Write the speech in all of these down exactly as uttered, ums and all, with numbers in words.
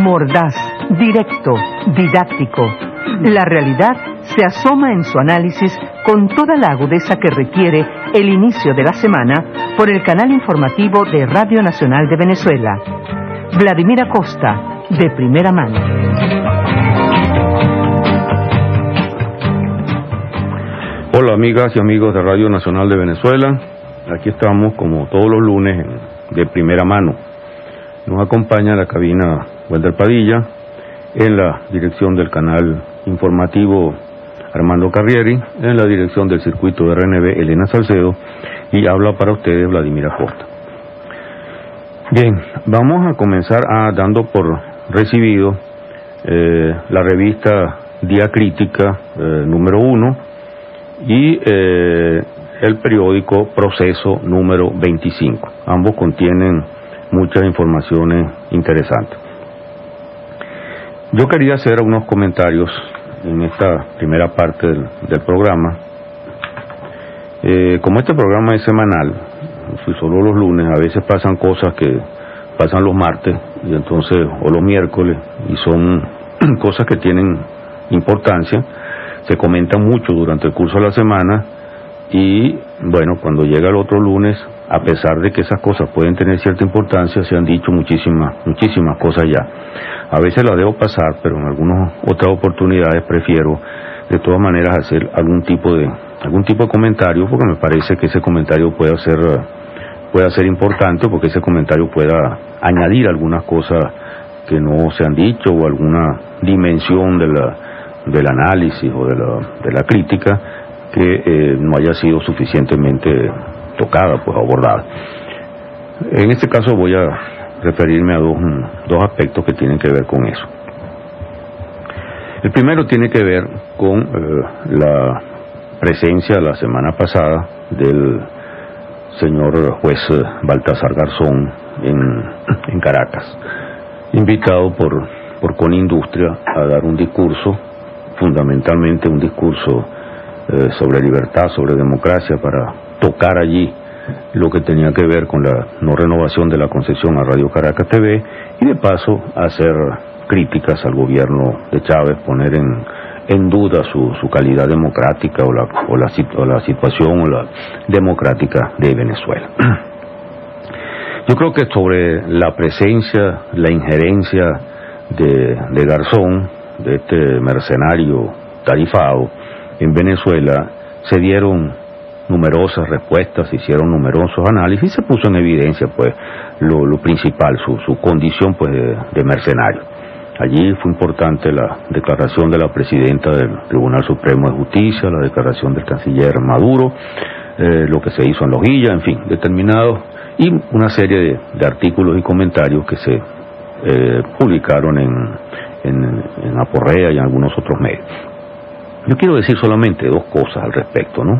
Mordaz, directo, didáctico. La realidad se asoma en su análisis con toda la agudeza que requiere el inicio de la semana por el canal informativo de Radio Nacional de Venezuela. Vladimir Acosta, de primera mano. Hola amigas y amigos de Radio Nacional de Venezuela. Aquí estamos como todos los lunes de primera mano. Nos acompaña en la cabina Walter Padilla, en la dirección del canal informativo Armando Carrieri, en la dirección del circuito de R N B Elena Salcedo, y habla para ustedes Vladimir Acosta. Bien, vamos a comenzar a, dando por recibido eh, la revista Diacrítica eh, número uno y eh, el periódico Proceso número veinticinco. Ambos contienen muchas informaciones interesantes. Yo quería hacer unos comentarios en esta primera parte del, del programa. Eh, como este programa es semanal, si solo los lunes, a veces pasan cosas que pasan los martes y entonces o los miércoles, y son cosas que tienen importancia, se comentan mucho durante el curso de la semana, y bueno, cuando llega el otro lunes, a pesar de que esas cosas pueden tener cierta importancia, se han dicho muchísimas, muchísimas cosas ya. A veces las debo pasar, pero en algunas otras oportunidades prefiero de todas maneras hacer algún tipo de algún tipo de comentario, porque me parece que ese comentario puede ser puede ser importante, porque ese comentario pueda añadir algunas cosas que no se han dicho, o alguna dimensión de la, del análisis o de la, de la crítica que eh, no haya sido suficientemente tocada, pues abordada. En este caso voy a referirme a dos, dos aspectos que tienen que ver con eso. El primero tiene que ver con eh, la presencia la semana pasada del señor juez Baltasar Garzón en, en Caracas, invitado por, por Conindustria a dar un discurso, fundamentalmente un discurso eh, sobre libertad, sobre democracia, para tocar allí lo que tenía que ver con la no renovación de la concesión a Radio Caracas T V, y de paso hacer críticas al gobierno de Chávez, poner en, en duda su, su calidad democrática o la, o, la, o la situación o la democrática de Venezuela. Yo creo que sobre la presencia, la injerencia de, de Garzón, de este mercenario tarifado en Venezuela, se dieron numerosas respuestas, se hicieron numerosos análisis, y se puso en evidencia pues lo, lo principal, su, su condición pues de, de mercenario. Allí fue importante la declaración de la presidenta del Tribunal Supremo de Justicia, la declaración del canciller Maduro, eh, lo que se hizo en Lojilla, en fin, determinados, y una serie de, de artículos y comentarios que se eh, publicaron en, en, en Aporrea y en algunos otros medios. Yo quiero decir solamente dos cosas al respecto, ¿no?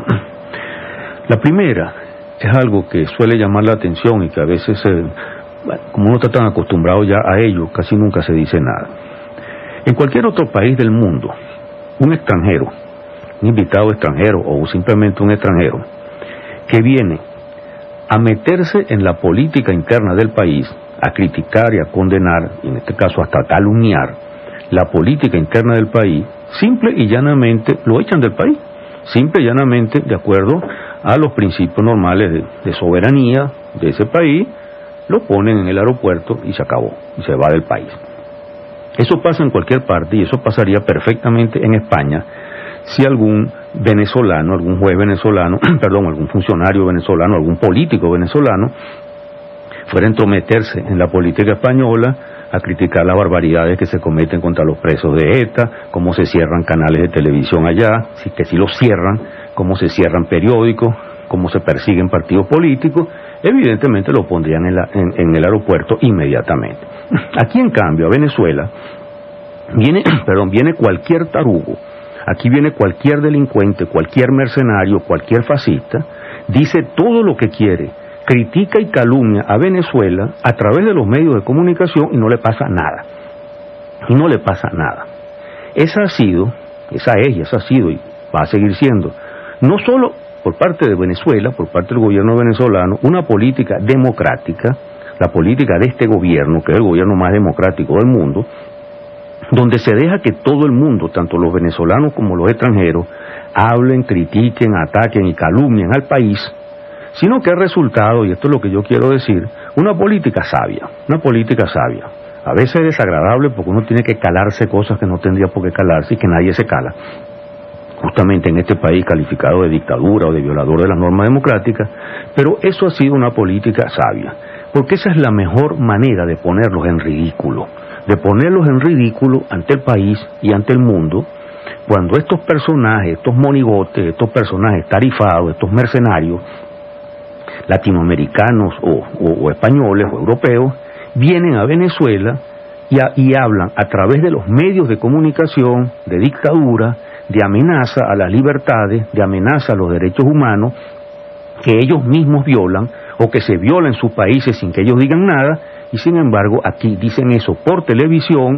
La primera es algo que suele llamar la atención y que a veces, eh, bueno, como uno está tan acostumbrado ya a ello, casi nunca se dice nada. En cualquier otro país del mundo, un extranjero, un invitado extranjero o simplemente un extranjero que viene a meterse en la política interna del país, a criticar y a condenar, y en este caso hasta calumniar la política interna del país, simple y llanamente lo echan del país, simple y llanamente de acuerdo a los principios normales de, de soberanía de ese país, lo ponen en el aeropuerto y se acabó, y se va del país. Eso pasa en cualquier parte, y eso pasaría perfectamente en España si algún venezolano, algún juez venezolano, perdón, algún funcionario venezolano, algún político venezolano fuera a entrometerse en la política española, a criticar las barbaridades que se cometen contra los presos de ETA, cómo se cierran canales de televisión allá, si que si los cierran, cómo se cierran periódicos, cómo se persiguen partidos políticos. Evidentemente lo pondrían en, la, en, en el aeropuerto inmediatamente. Aquí en cambio, a Venezuela, viene, perdón, viene cualquier tarugo, aquí viene cualquier delincuente, cualquier mercenario, cualquier fascista, dice todo lo que quiere, critica y calumnia a Venezuela a través de los medios de comunicación, y no le pasa nada. Y no le pasa nada. Esa ha sido, esa es y esa ha sido y va a seguir siendo, no solo por parte de Venezuela, por parte del gobierno venezolano, una política democrática la política de este gobierno, que es el gobierno más democrático del mundo, donde se deja que todo el mundo, tanto los venezolanos como los extranjeros, hablen, critiquen, ataquen y calumnien al país, sino que ha resultado, y esto es lo que yo quiero decir, una política sabia, una política sabia. A veces es desagradable porque uno tiene que calarse cosas que no tendría por qué calarse y que nadie se cala, justamente en este país calificado de dictadura o de violador de las normas democráticas, pero eso ha sido una política sabia, porque esa es la mejor manera de ponerlos en ridículo, de ponerlos en ridículo ante el país y ante el mundo, cuando estos personajes, estos monigotes, estos personajes tarifados, estos mercenarios, latinoamericanos o, o, o españoles o europeos, vienen a Venezuela y, a, y hablan a través de los medios de comunicación de dictadura, de amenaza a las libertades, de amenaza a los derechos humanos, que ellos mismos violan o que se violan en sus países sin que ellos digan nada, y sin embargo aquí dicen eso por televisión,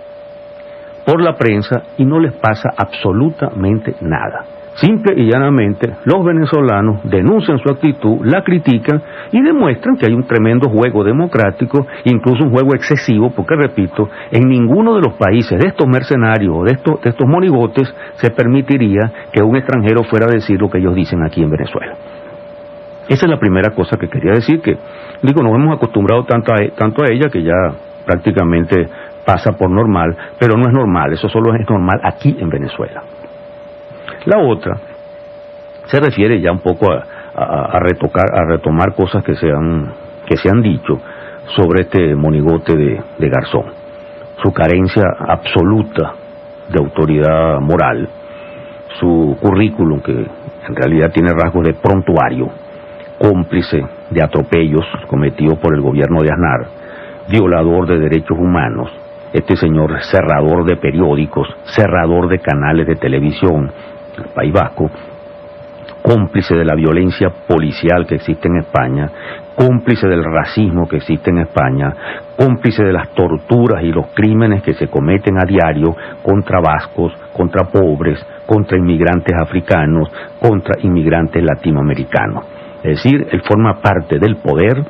por la prensa, y no les pasa absolutamente nada. Simple y llanamente, los venezolanos denuncian su actitud, la critican y demuestran que hay un tremendo juego democrático, incluso un juego excesivo, porque repito, en ninguno de los países de estos mercenarios o de estos, de estos monigotes se permitiría que un extranjero fuera a decir lo que ellos dicen aquí en Venezuela. Esa es la primera cosa que quería decir, que digo, nos hemos acostumbrado tanto a, tanto a ella que ya prácticamente pasa por normal, pero no es normal, eso solo es normal aquí en Venezuela. La otra se refiere ya un poco a, a, a retocar, a retomar cosas que se han, que se han dicho sobre este monigote de, de Garzón, su carencia absoluta de autoridad moral, su currículum que en realidad tiene rasgos de prontuario, cómplice de atropellos cometidos por el gobierno de Aznar, violador de derechos humanos, este señor cerrador de periódicos, cerrador de canales de televisión, el País Vasco, cómplice de la violencia policial que existe en España, cómplice del racismo que existe en España, cómplice de las torturas y los crímenes que se cometen a diario contra vascos, contra pobres, contra inmigrantes africanos, contra inmigrantes latinoamericanos. Es decir, él forma parte del poder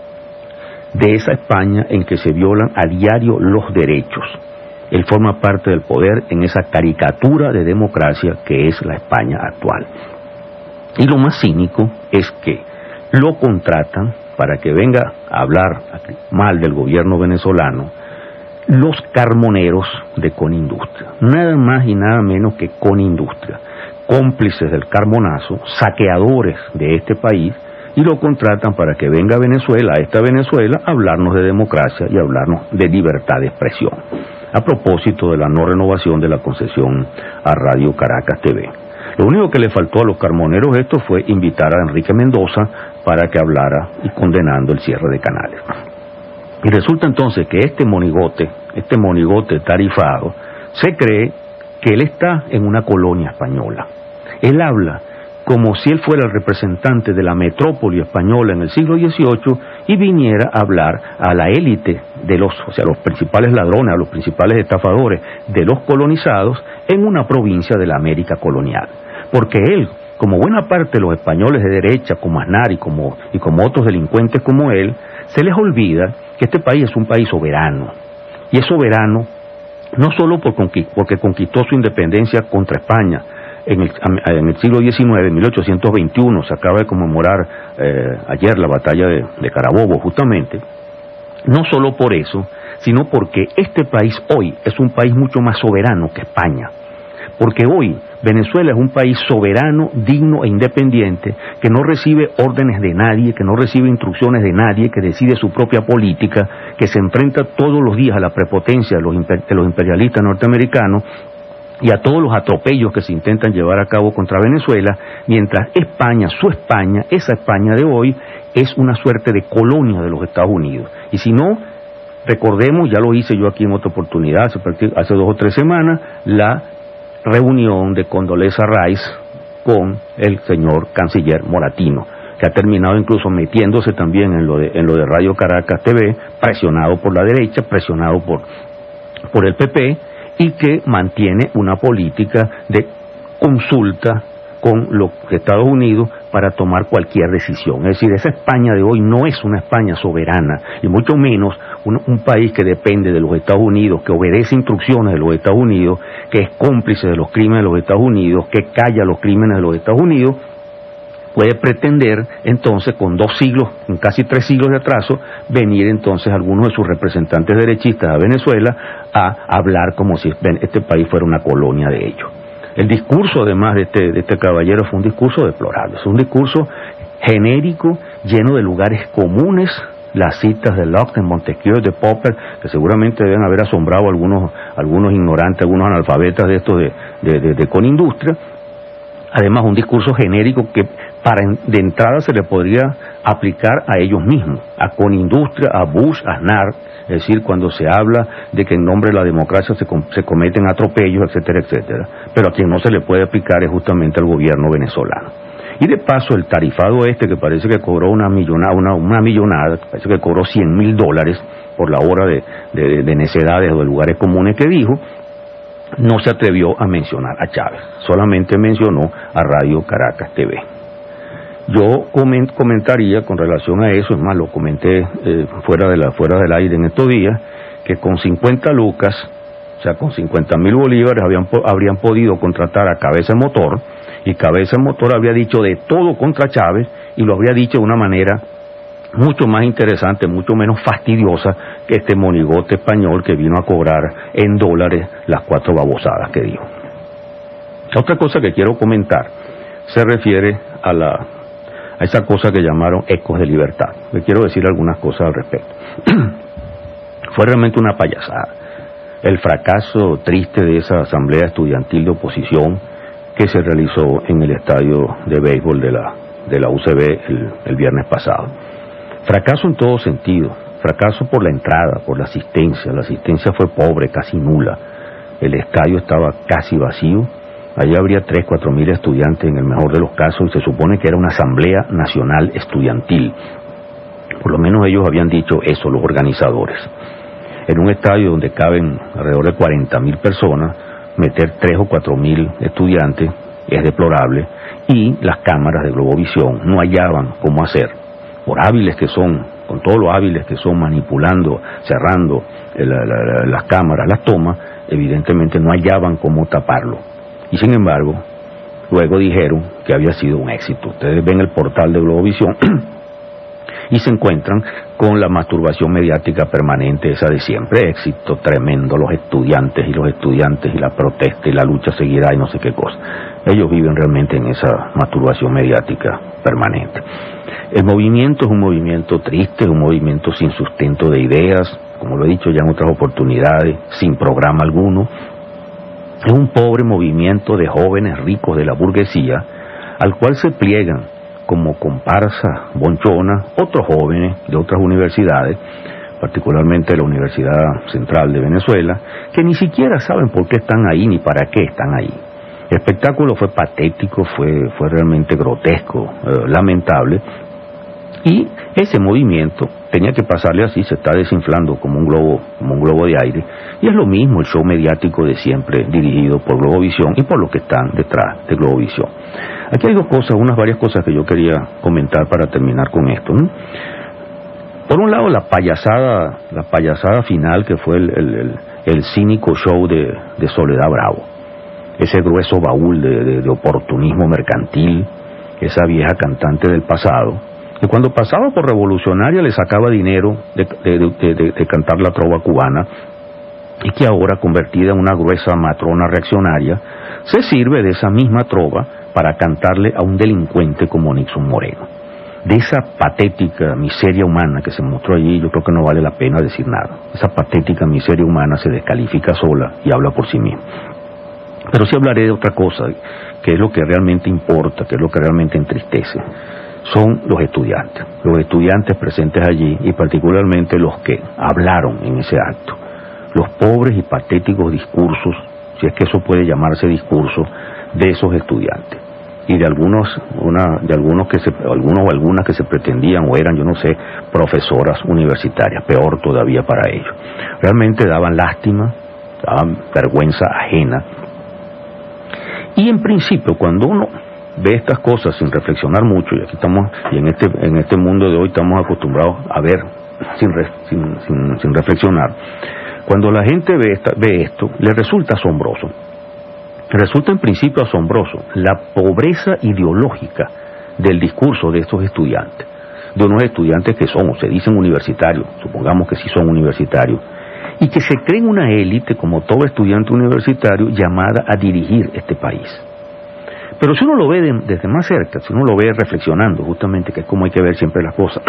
de esa España en que se violan a diario los derechos. Él forma parte del poder en esa caricatura de democracia que es la España actual. Y lo más cínico es que lo contratan para que venga a hablar mal del gobierno venezolano los carmoneros de Conindustria, nada más y nada menos que Conindustria, cómplices del carbonazo, saqueadores de este país, y lo contratan para que venga a Venezuela, a esta Venezuela, a hablarnos de democracia y a hablarnos de libertad de expresión, a propósito de la no renovación de la concesión a Radio Caracas T V. Lo único que le faltó a los carmoneros esto fue invitar a Enrique Mendoza para que hablara y condenando el cierre de canales. Y resulta entonces que este monigote, este monigote tarifado, se cree que él está en una colonia española. Él habla como si él fuera el representante de la metrópoli española en el siglo dieciocho y viniera a hablar a la élite de los, o sea, los principales ladrones, a los principales estafadores de los colonizados en una provincia de la América colonial. Porque él, como buena parte de los españoles de derecha, como Aznar y como, y como otros delincuentes como él, se les olvida que este país es un país soberano. Y es soberano no solo por conqui- porque conquistó su independencia contra España, En el, en el siglo diecinueve, en mil ochocientos veintiuno, se acaba de conmemorar eh, ayer la batalla de, de Carabobo, justamente, no solo por eso, sino porque este país hoy es un país mucho más soberano que España, porque hoy Venezuela es un país soberano, digno e independiente, que no recibe órdenes de nadie, que no recibe instrucciones de nadie, que decide su propia política, que se enfrenta todos los días a la prepotencia de los, imper- de los imperialistas norteamericanos, y a todos los atropellos que se intentan llevar a cabo contra Venezuela, mientras España, su España, esa España de hoy, es una suerte de colonia de los Estados Unidos. Y si no, recordemos, ya lo hice yo aquí en otra oportunidad, hace, hace dos o tres semanas, la reunión de Condoleezza Rice con el señor canciller Moratino, que ha terminado incluso metiéndose también en lo de, en lo de Radio Caracas T V, presionado por la derecha, presionado por, por el P P, y que mantiene una política de consulta con los Estados Unidos para tomar cualquier decisión. Es decir, esa España de hoy no es una España soberana, y mucho menos un, un país que depende de los Estados Unidos, que obedece instrucciones de los Estados Unidos, que es cómplice de los crímenes de los Estados Unidos, que calla los crímenes de los Estados Unidos, puede pretender entonces, con dos siglos, con casi tres siglos de atraso, venir entonces algunos de sus representantes derechistas a Venezuela a hablar como si este país fuera una colonia de ellos. El discurso, además, de este, de este caballero fue un discurso deplorable, es un discurso genérico, lleno de lugares comunes, las citas de Locke, de Montesquieu, de Popper, que seguramente deben haber asombrado a algunos, algunos ignorantes, algunos analfabetas de estos de, de, de, de Conindustria. Además, un discurso genérico que para de entrada se le podría aplicar a ellos mismos, a Conindustria, a Bush, a Aznar, es decir, cuando se habla de que en nombre de la democracia se, com se cometen atropellos, etcétera, etcétera. Pero a quien no se le puede aplicar es justamente al gobierno venezolano. Y de paso, el tarifado este, que parece que cobró una millonada, una, una millonada, parece que cobró cien mil dólares por la hora de, de, de necedades o de lugares comunes que dijo, no se atrevió a mencionar a Chávez, solamente mencionó a Radio Caracas T V. Yo coment, comentaría con relación a eso, es más, lo comenté eh, fuera, de la, fuera del aire en estos días, que con cincuenta lucas, o sea, con cincuenta mil bolívares, habían, habrían podido contratar a Cabeza de Motor, y Cabeza de Motor habría dicho de todo contra Chávez, y lo habría dicho de una manera mucho más interesante, mucho menos fastidiosa que este monigote español que vino a cobrar en dólares las cuatro babosadas que dijo. Otra cosa que quiero comentar se refiere a la a esa cosa que llamaron ecos de libertad. Le quiero decir algunas cosas al respecto. Fue realmente una payasada el fracaso triste de esa asamblea estudiantil de oposición que se realizó en el estadio de béisbol de la, de la U C B el, el viernes pasado. Fracaso en todo sentido, fracaso por la entrada, por la asistencia. La asistencia fue pobre, casi nula. El estadio estaba casi vacío. Allí habría tres, cuatro mil estudiantes en el mejor de los casos, y se supone que era una asamblea nacional estudiantil. Por lo menos ellos habían dicho eso, los organizadores. En un estadio donde caben alrededor de cuarenta mil personas, meter tres o cuatro mil estudiantes es deplorable, y las cámaras de Globovisión no hallaban cómo hacer, por hábiles que son, con todo lo hábiles que son manipulando, cerrando la, la, las cámaras, las tomas, evidentemente no hallaban cómo taparlo. Y sin embargo, luego dijeron que había sido un éxito. Ustedes ven el portal de Globovisión y se encuentran con la masturbación mediática permanente, esa de siempre. Éxito tremendo, los estudiantes y los estudiantes y la protesta y la lucha seguirá y no sé qué cosa. Ellos viven realmente en esa masturbación mediática permanente. El movimiento es un movimiento triste, es un movimiento sin sustento de ideas, como lo he dicho ya en otras oportunidades, sin programa alguno. Es un pobre movimiento de jóvenes ricos de la burguesía, al cual se pliegan como comparsa bonchona otros jóvenes de otras universidades, particularmente la Universidad Central de Venezuela, que ni siquiera saben por qué están ahí ni para qué están ahí. El espectáculo fue patético, fue, fue realmente grotesco, eh, lamentable, y ese movimiento tenía que pasarle así, se está desinflando como un globo, como un globo de aire, y es lo mismo el show mediático de siempre dirigido por Globovisión y por los que están detrás de Globovisión. Aquí hay dos cosas, unas varias cosas que yo quería comentar para terminar con esto, ¿no? Por un lado, la payasada, la payasada final, que fue el, el, el, el cínico show de, de Soledad Bravo, ese grueso baúl de, de, de oportunismo mercantil, esa vieja cantante del pasado, que cuando pasaba por revolucionaria le sacaba dinero de, de, de, de, de cantar la trova cubana, y que ahora, convertida en una gruesa matrona reaccionaria, se sirve de esa misma trova para cantarle a un delincuente como Nixon Moreno. De esa patética miseria humana que se mostró allí, yo creo que no vale la pena decir nada. Esa patética miseria humana se descalifica sola y habla por sí misma. Pero sí hablaré de otra cosa, que es lo que realmente importa, que es lo que realmente entristece. Son los estudiantes, los estudiantes presentes allí, y particularmente los que hablaron en ese acto. Los pobres y patéticos discursos, si es que eso puede llamarse discurso, de esos estudiantes. Y de algunos, una, de algunos que se, algunos o algunas que se pretendían o eran, yo no sé, profesoras universitarias, peor todavía para ellos. Realmente daban lástima, daban vergüenza ajena. Y en principio, cuando uno ve estas cosas sin reflexionar mucho, y aquí estamos, y en este, en este mundo de hoy estamos acostumbrados a ver sin, re, sin, sin, sin reflexionar, cuando la gente ve, esta, ve esto, le resulta asombroso. Resulta en principio asombroso la pobreza ideológica del discurso de estos estudiantes, de unos estudiantes que son, o se dicen universitarios, supongamos que sí son universitarios, y que se creen una élite, como todo estudiante universitario, llamada a dirigir este país. Pero si uno lo ve de, desde más cerca, si uno lo ve reflexionando, justamente, que es como hay que ver siempre las cosas,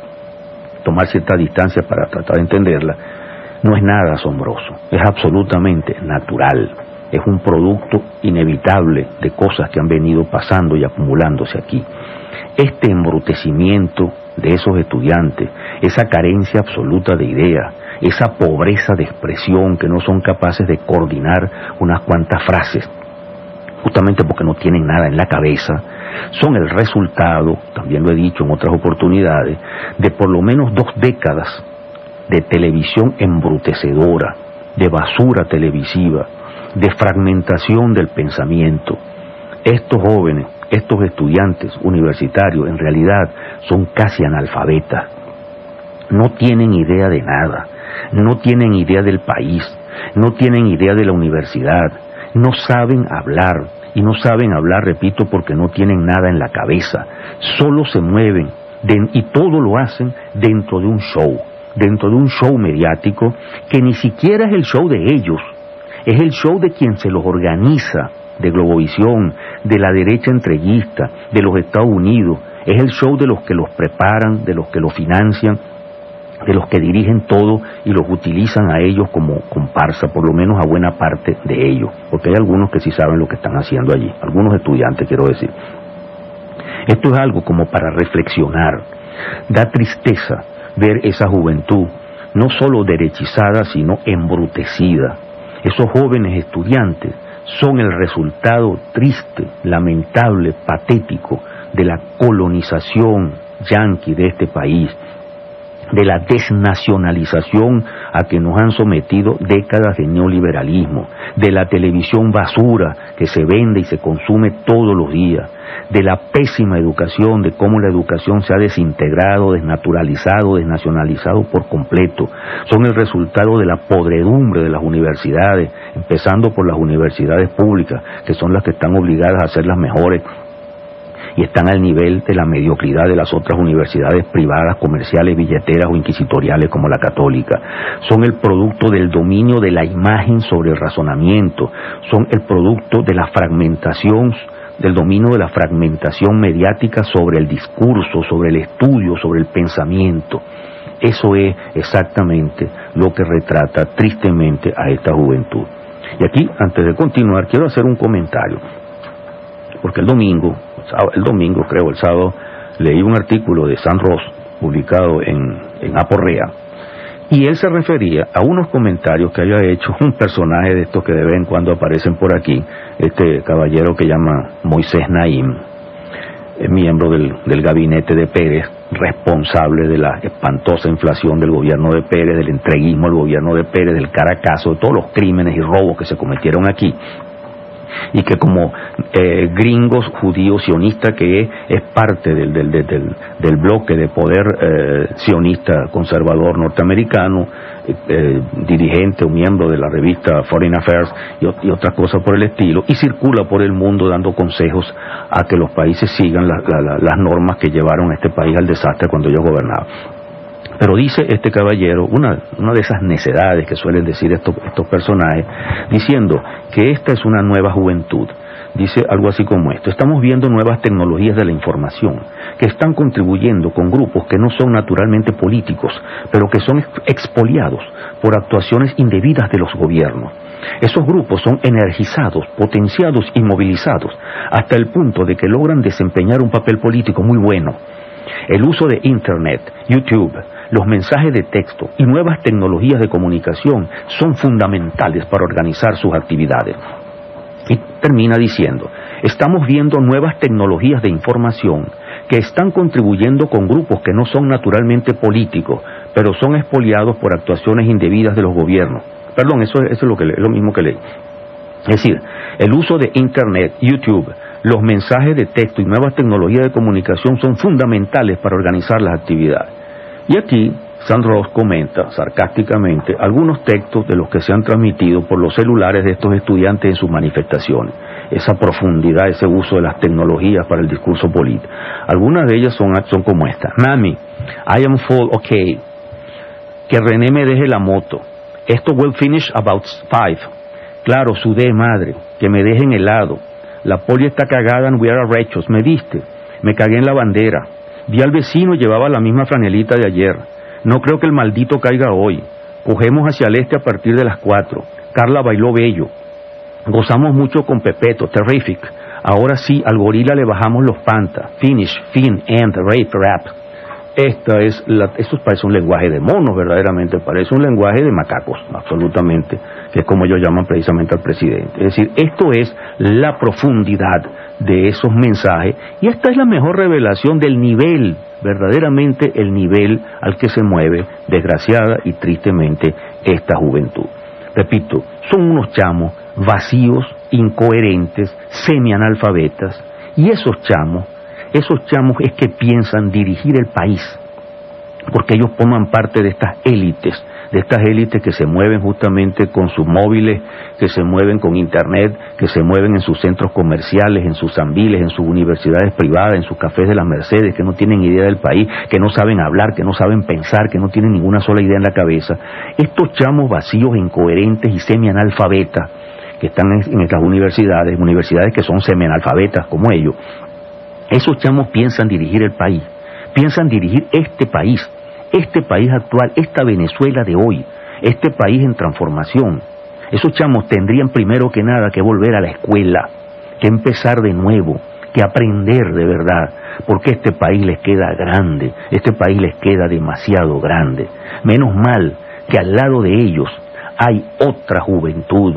tomar cierta distancia para tratar de entenderla, no es nada asombroso, es absolutamente natural, es un producto inevitable de cosas que han venido pasando y acumulándose aquí. Este embrutecimiento de esos estudiantes, esa carencia absoluta de ideas, esa pobreza de expresión, que no son capaces de coordinar unas cuantas frases, justamente porque no tienen nada en la cabeza, son el resultado, también lo he dicho en otras oportunidades, de por lo menos dos décadas de televisión embrutecedora, de basura televisiva, de fragmentación del pensamiento. Estos jóvenes, estos estudiantes universitarios, en realidad son casi analfabetas, no tienen idea de nada, no tienen idea del país, no tienen idea de la universidad, no saben hablar, y no saben hablar, repito, porque no tienen nada en la cabeza, solo se mueven, de, y todo lo hacen dentro de un show, dentro de un show mediático, que ni siquiera es el show de ellos, es el show de quien se los organiza, de Globovisión, de la derecha entreguista, de los Estados Unidos, es el show de los que los preparan, de los que los financian, de los que dirigen todo y los utilizan a ellos como comparsa, por lo menos a buena parte de ellos, porque hay algunos que sí saben lo que están haciendo allí, algunos estudiantes quiero decir. Esto es algo como para reflexionar. Da tristeza ver esa juventud, no solo derechizada, sino embrutecida. Esos jóvenes estudiantes son el resultado triste, lamentable, patético de la colonización yanqui de este país, de la desnacionalización a que nos han sometido décadas de neoliberalismo, de la televisión basura que se vende y se consume todos los días, de la pésima educación, de cómo la educación se ha desintegrado, desnaturalizado, desnacionalizado por completo. Son el resultado de la podredumbre de las universidades, empezando por las universidades públicas, que son las que están obligadas a ser las mejores y están al nivel de la mediocridad de las otras universidades privadas, comerciales, billeteras o inquisitoriales como la católica. Son el producto del dominio de la imagen sobre el razonamiento, son el producto de la fragmentación, del dominio de la fragmentación mediática sobre el discurso, sobre el estudio, sobre el pensamiento. Eso es exactamente lo que retrata tristemente a esta juventud. Y aquí, antes de continuar, quiero hacer un comentario, porque el domingo, el domingo creo, el sábado, leí un artículo de Sam Ross, publicado en, en Aporrea, y él se refería a unos comentarios que haya hecho un personaje de estos que de vez en cuando aparecen por aquí, este caballero que llama Moisés Naim, miembro del, del gabinete de Pérez, responsable de la espantosa inflación del gobierno de Pérez, del entreguismo al gobierno de Pérez, del Caracazo, de todos los crímenes y robos que se cometieron aquí, y que como eh, gringos judíos sionistas que es, es parte del, del, del, del, del bloque de poder eh, sionista conservador norteamericano, eh, eh, dirigente o miembro de la revista Foreign Affairs y, y otras cosas por el estilo, y circula por el mundo dando consejos a que los países sigan la, la, la, las normas que llevaron a este país al desastre cuando ellos gobernaban. Pero dice este caballero, una, una de esas necedades que suelen decir estos, estos personajes, diciendo que esta es una nueva juventud. Dice algo así como esto: estamos viendo nuevas tecnologías de la información que están contribuyendo con grupos que no son naturalmente políticos, pero que son expoliados por actuaciones indebidas de los gobiernos. Esos grupos son energizados, potenciados y movilizados hasta el punto de que logran desempeñar un papel político muy bueno. El uso de Internet, YouTube, los mensajes de texto y nuevas tecnologías de comunicación son fundamentales para organizar sus actividades. Y termina diciendo, estamos viendo nuevas tecnologías de información que están contribuyendo con grupos que no son naturalmente políticos, pero son expoliados por actuaciones indebidas de los gobiernos. Perdón, eso, eso es, lo que le, es lo mismo que leí. Es decir, el uso de Internet, YouTube, Los mensajes de texto y nuevas tecnologías de comunicación son fundamentales para organizar las actividades. Y aquí Sandross comenta sarcásticamente algunos textos de los que se han transmitido por los celulares de estos estudiantes en sus manifestaciones. Esa profundidad, ese uso de las tecnologías para el discurso político. Algunas de ellas son, son como esta. Mami, I am full, okay. Que René me deje la moto. Esto will finish about five. Claro, sudé, madre. Que me dejen helado. La poli está cagada and we are rechos. ¿Me viste? Me cagué en la bandera. Vi al vecino y llevaba la misma franelita de ayer. No creo que el maldito caiga hoy. Cogemos hacia el este a partir de las cuatro. Carla bailó bello. Gozamos mucho con Pepeto, terrific. Ahora sí, al gorila le bajamos los pantas. Finish, fin, end, rape, rap. Esta es la, esto parece un lenguaje de monos, verdaderamente, parece un lenguaje de macacos, absolutamente, que es como ellos llaman precisamente al presidente. Es decir, esto es la profundidad de esos mensajes, y esta es la mejor revelación del nivel, verdaderamente el nivel al que se mueve, desgraciada y tristemente, esta juventud. Repito, son unos chamos vacíos, incoherentes, semianalfabetas, y esos chamos, esos chamos es que piensan dirigir el país, porque ellos forman parte de estas élites, de estas élites que se mueven justamente con sus móviles, que se mueven con internet, que se mueven en sus centros comerciales, en sus zambiles, en sus universidades privadas, en sus cafés de las Mercedes, que no tienen idea del país, que no saben hablar, que no saben pensar, que no tienen ninguna sola idea en la cabeza. Estos chamos vacíos, incoherentes y semianalfabetas, que están en estas universidades, universidades que son semianalfabetas como ellos, esos chamos piensan dirigir el país, piensan dirigir este país, este país actual, esta Venezuela de hoy, este país en transformación. Esos chamos tendrían primero que nada que volver a la escuela, que empezar de nuevo, que aprender de verdad, porque este país les queda grande, este país les queda demasiado grande. Menos mal que al lado de ellos hay otra juventud,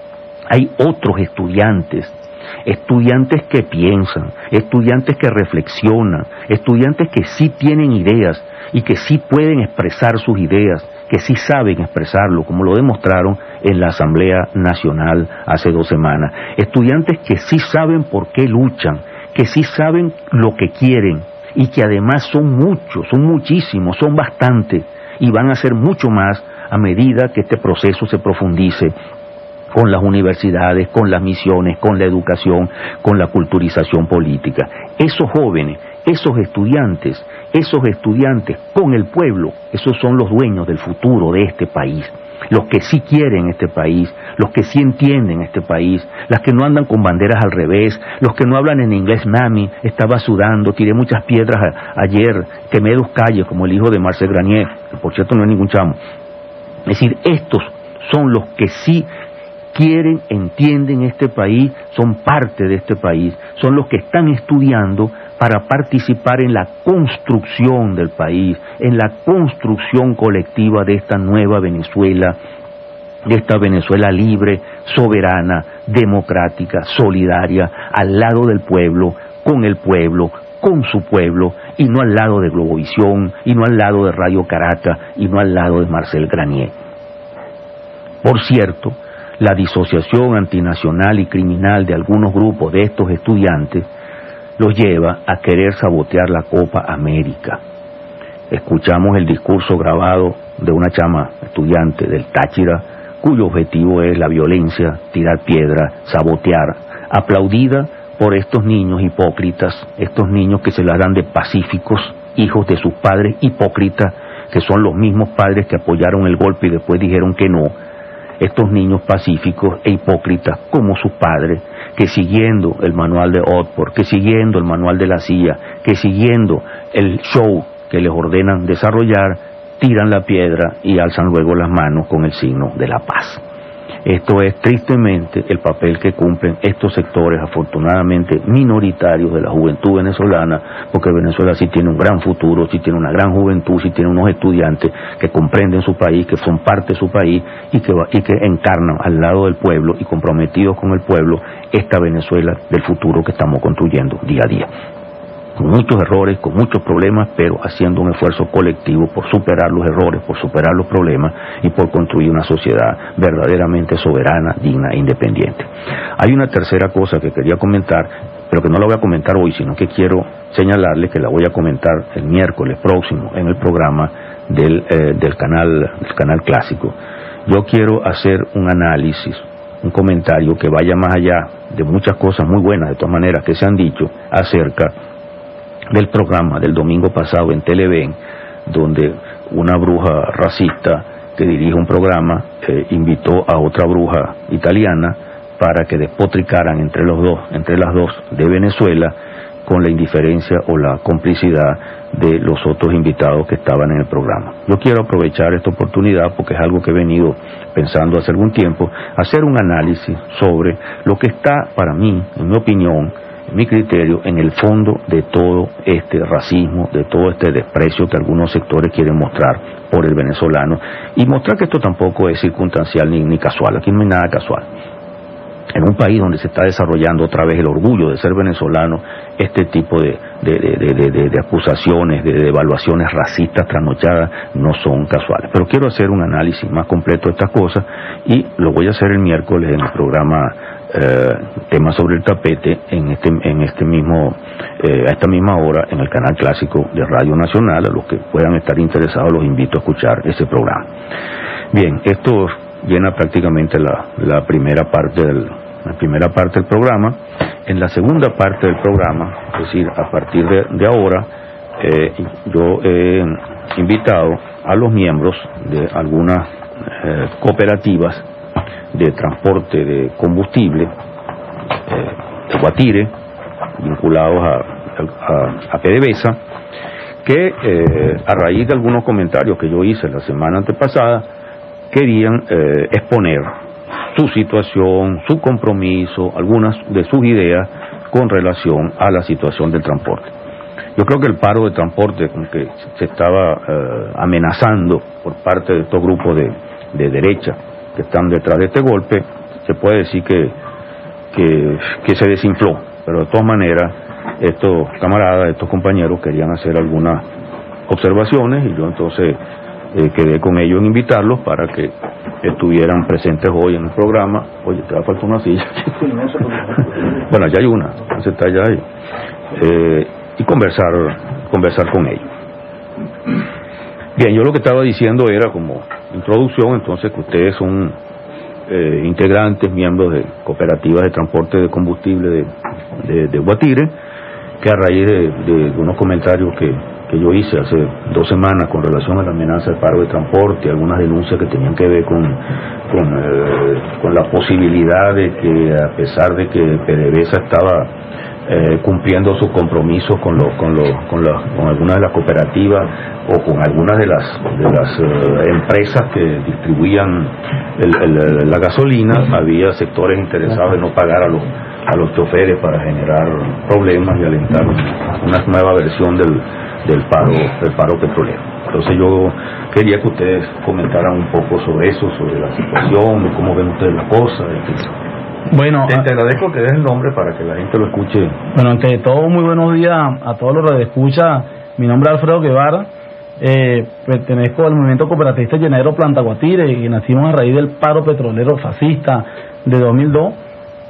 hay otros estudiantes, estudiantes que piensan, estudiantes que reflexionan, estudiantes que sí tienen ideas y que sí pueden expresar sus ideas, que sí saben expresarlo, como lo demostraron en la Asamblea Nacional hace dos semanas. Estudiantes que sí saben por qué luchan, que sí saben lo que quieren y que además son muchos, son muchísimos, son bastantes y van a ser mucho más a medida que este proceso se profundice con las universidades, con las misiones, con la educación, con la culturización política. Esos jóvenes, esos estudiantes, esos estudiantes con el pueblo, esos son los dueños del futuro de este país. Los que sí quieren este país, los que sí entienden este país, las que no andan con banderas al revés, los que no hablan en inglés, mami, estaba sudando, tiré muchas piedras a, ayer, quemé dos calles, como el hijo de Marcel Granier, que por cierto no es ningún chamo. Es decir, estos son los que sí quieren, entienden este país, son parte de este país, son los que están estudiando para participar en la construcción del país, en la construcción colectiva de esta nueva Venezuela, de esta Venezuela libre, soberana, democrática, solidaria, al lado del pueblo, con el pueblo, con su pueblo, y no al lado de Globovisión, y no al lado de Radio Caracas, y no al lado de Marcel Granier. Por cierto, la disociación antinacional y criminal de algunos grupos de estos estudiantes los lleva a querer sabotear la Copa América. Escuchamos el discurso grabado de una chama estudiante del Táchira, cuyo objetivo es la violencia, tirar piedra, sabotear, aplaudida por estos niños hipócritas, estos niños que se las dan de pacíficos, hijos de sus padres hipócritas, que son los mismos padres que apoyaron el golpe y después dijeron que no. Estos niños pacíficos e hipócritas como sus padres, que siguiendo el manual de Otpor, que siguiendo el manual de la C I A, que siguiendo el show que les ordenan desarrollar, tiran la piedra y alzan luego las manos con el signo de la paz. Esto es tristemente el papel que cumplen estos sectores afortunadamente minoritarios de la juventud venezolana, porque Venezuela sí tiene un gran futuro, sí tiene una gran juventud, sí tiene unos estudiantes que comprenden su país, que son parte de su país y que, y que encarnan al lado del pueblo y comprometidos con el pueblo esta Venezuela del futuro que estamos construyendo día a día. Con muchos errores, con muchos problemas, pero haciendo un esfuerzo colectivo por superar los errores, por superar los problemas y por construir una sociedad verdaderamente soberana, digna e independiente. Hay una tercera cosa que quería comentar, pero que no la voy a comentar hoy, sino que quiero señalarle que la voy a comentar el miércoles próximo en el programa del, eh, del, canal, del canal clásico. Yo quiero hacer un análisis, un comentario que vaya más allá de muchas cosas muy buenas, de todas maneras, que se han dicho acerca del programa del domingo pasado en Televen, donde una bruja racista que dirige un programa eh, invitó a otra bruja italiana para que despotricaran entre los dos, entre las dos de Venezuela, con la indiferencia o la complicidad de los otros invitados que estaban en el programa. Yo quiero aprovechar esta oportunidad, porque es algo que he venido pensando hace algún tiempo, hacer un análisis sobre lo que está, para mí, en mi opinión, en mi criterio, en el fondo de todo este racismo, de todo este desprecio que algunos sectores quieren mostrar por el venezolano, y mostrar que esto tampoco es circunstancial ni, ni casual. Aquí no hay nada casual. En un país donde se está desarrollando otra vez el orgullo de ser venezolano, este tipo de, de, de, de, de, de acusaciones, de, de evaluaciones racistas trasnochadas no son casuales. Pero quiero hacer un análisis más completo de estas cosas, y lo voy a hacer el miércoles en el programa eh, Tema sobre el Tapete, en este, en este mismo, eh, a esta misma hora, en el canal clásico de Radio Nacional. A los que puedan estar interesados los invito a escuchar ese programa. Bien, esto llena prácticamente la, la primera parte del la primera parte del programa. En la segunda parte del programa, es decir, a partir de, de ahora, eh, yo he invitado a los miembros de algunas eh, cooperativas de transporte de combustible, eh, de Guatire, vinculados a, a, a PDVSA, que eh, a raíz de algunos comentarios que yo hice la semana antepasada, querían eh, exponer su situación, su compromiso, algunas de sus ideas con relación a la situación del transporte. Yo creo que el paro de transporte con que se estaba eh, amenazando por parte de estos grupos de, de derecha que están detrás de este golpe, se puede decir que, que, que se desinfló, pero de todas maneras estos camaradas, estos compañeros querían hacer algunas observaciones, y yo entonces Eh, quedé con ellos en invitarlos para que estuvieran presentes hoy en el programa. Oye, te va a faltar una silla. Bueno, ya hay una, entonces está ya ahí. Eh, y conversar, conversar con ellos. Bien, yo lo que estaba diciendo era como introducción, entonces, que ustedes son eh, integrantes, miembros de cooperativas de transporte de combustible de, de, de Guatire, que a raíz de, de, de unos comentarios que que yo hice hace dos semanas con relación a la amenaza del paro de transporte, algunas denuncias que tenían que ver con con, eh, con la posibilidad de que, a pesar de que PDVSA estaba eh, cumpliendo sus compromisos con los con los con, la, con algunas de las cooperativas o con algunas de las de las eh, empresas que distribuían el, el, la gasolina, había sectores interesados en no pagar a los a los choferes para generar problemas y alentar una nueva versión del del paro del paro petrolero. Entonces yo quería que ustedes comentaran un poco sobre eso, sobre la situación, de cómo ven ustedes la cosa. Bueno, te, te agradezco que des el nombre para que la gente lo escuche. Bueno, ante todo, muy buenos días a todos los radioescuchas. Mi nombre es Alfredo Guevara, eh, pertenezco al movimiento cooperatista Llenadero Planta Guatire, y nacimos a raíz del paro petrolero fascista de dos mil dos,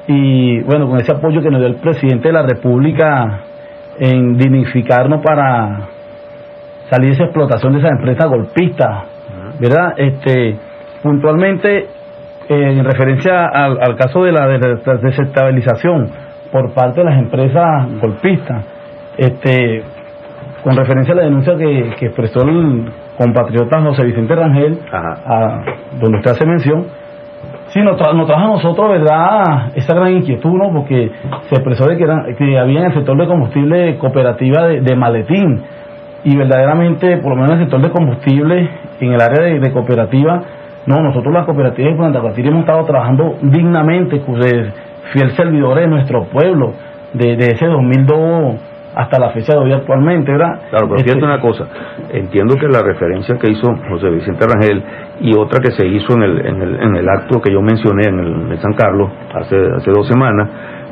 y bueno, con ese apoyo que nos dio el presidente de la República en dignificarnos para salir de esa explotación de esas empresas golpistas, ¿verdad? Este, puntualmente, eh, en referencia al, al caso de la, de la desestabilización por parte de las empresas golpistas, este, con referencia a la denuncia que, que expresó el compatriota José Vicente Rangel, a, donde usted hace mención, sí, nos, tra nos trajo a nosotros, ¿verdad?, esa gran inquietud, ¿no?, porque se expresó de que, era, que había en el sector de combustible cooperativa de, de maletín, y verdaderamente, por lo menos en el sector de combustible, en el área de, de cooperativa, no, nosotros las cooperativas de Planta Guatire hemos estado trabajando dignamente, fiel servidores de nuestro pueblo, de, de ese dos mil dos hasta la fecha de hoy actualmente, ¿verdad? Claro, pero fíjate este... una cosa, entiendo que la referencia que hizo José Vicente Rangel y otra que se hizo en el, en el, en el acto que yo mencioné en el de San Carlos hace, hace dos semanas,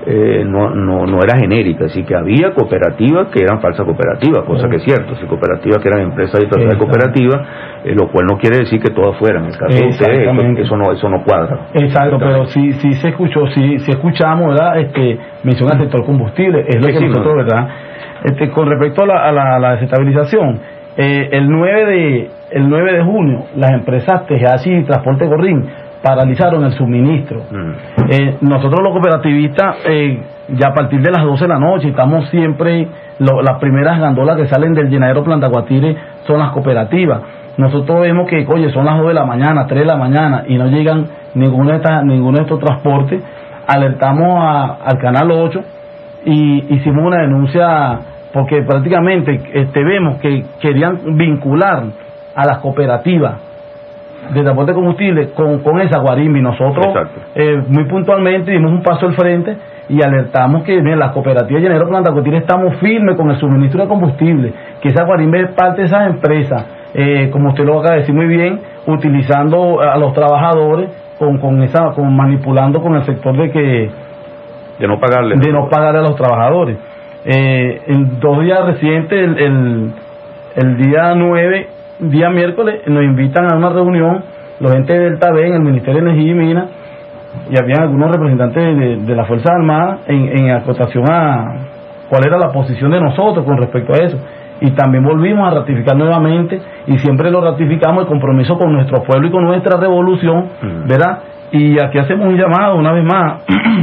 eh, no, no, no era genérica, así que había cooperativas que eran falsas cooperativas, cosa que es cierto, si cooperativas que eran empresas de de cooperativas, eh, lo cual no quiere decir que todas fueran. El caso de ustedes, eso, eso no eso no cuadra. Exacto, pero sí sí se escuchó, sí, sí escuchamos, ¿verdad? Este, menciona el sector combustible, es lo sí, que sí, nosotros, no. ¿verdad? Este, con respecto a la, a la, a la desestabilización, eh, el nueve de el nueve de junio, las empresas Tejachi y Transporte Gorrín paralizaron el suministro. Mm. Eh, nosotros los cooperativistas, eh, ya a partir de las doce de la noche, estamos siempre, lo, las primeras gandolas que salen del llenadero Planta Guatire son las cooperativas. Nosotros vemos que, oye, son las dos de la mañana, tres de la mañana, y no llegan ninguno de, estas, ninguno de estos transportes. Alertamos a, al Canal ocho y hicimos una denuncia, porque prácticamente este, vemos que querían vincular a las cooperativas de transporte de combustible con, con esa guarimba, y nosotros eh, muy puntualmente dimos un paso al frente y alertamos que miren, las cooperativas de llenadero Planta Guatire estamos firmes con el suministro de combustible, que esa guarimba es parte de esas empresas, eh, como usted lo acaba de decir muy bien, utilizando a los trabajadores con, con esa, con manipulando con el sector de que de no pagarle de no pagarle a los trabajadores. Eh, en dos días recientes, el, el, el día nueve, día miércoles, nos invitan a una reunión los entes de Delta B en el Ministerio de Energía y Minas, y habían algunos representantes de, de las Fuerzas Armadas en, en acotación a cuál era la posición de nosotros con respecto a eso, y también volvimos a ratificar nuevamente, y siempre lo ratificamos, el compromiso con nuestro pueblo y con nuestra revolución, uh-huh. ¿verdad? Y aquí hacemos un llamado una vez más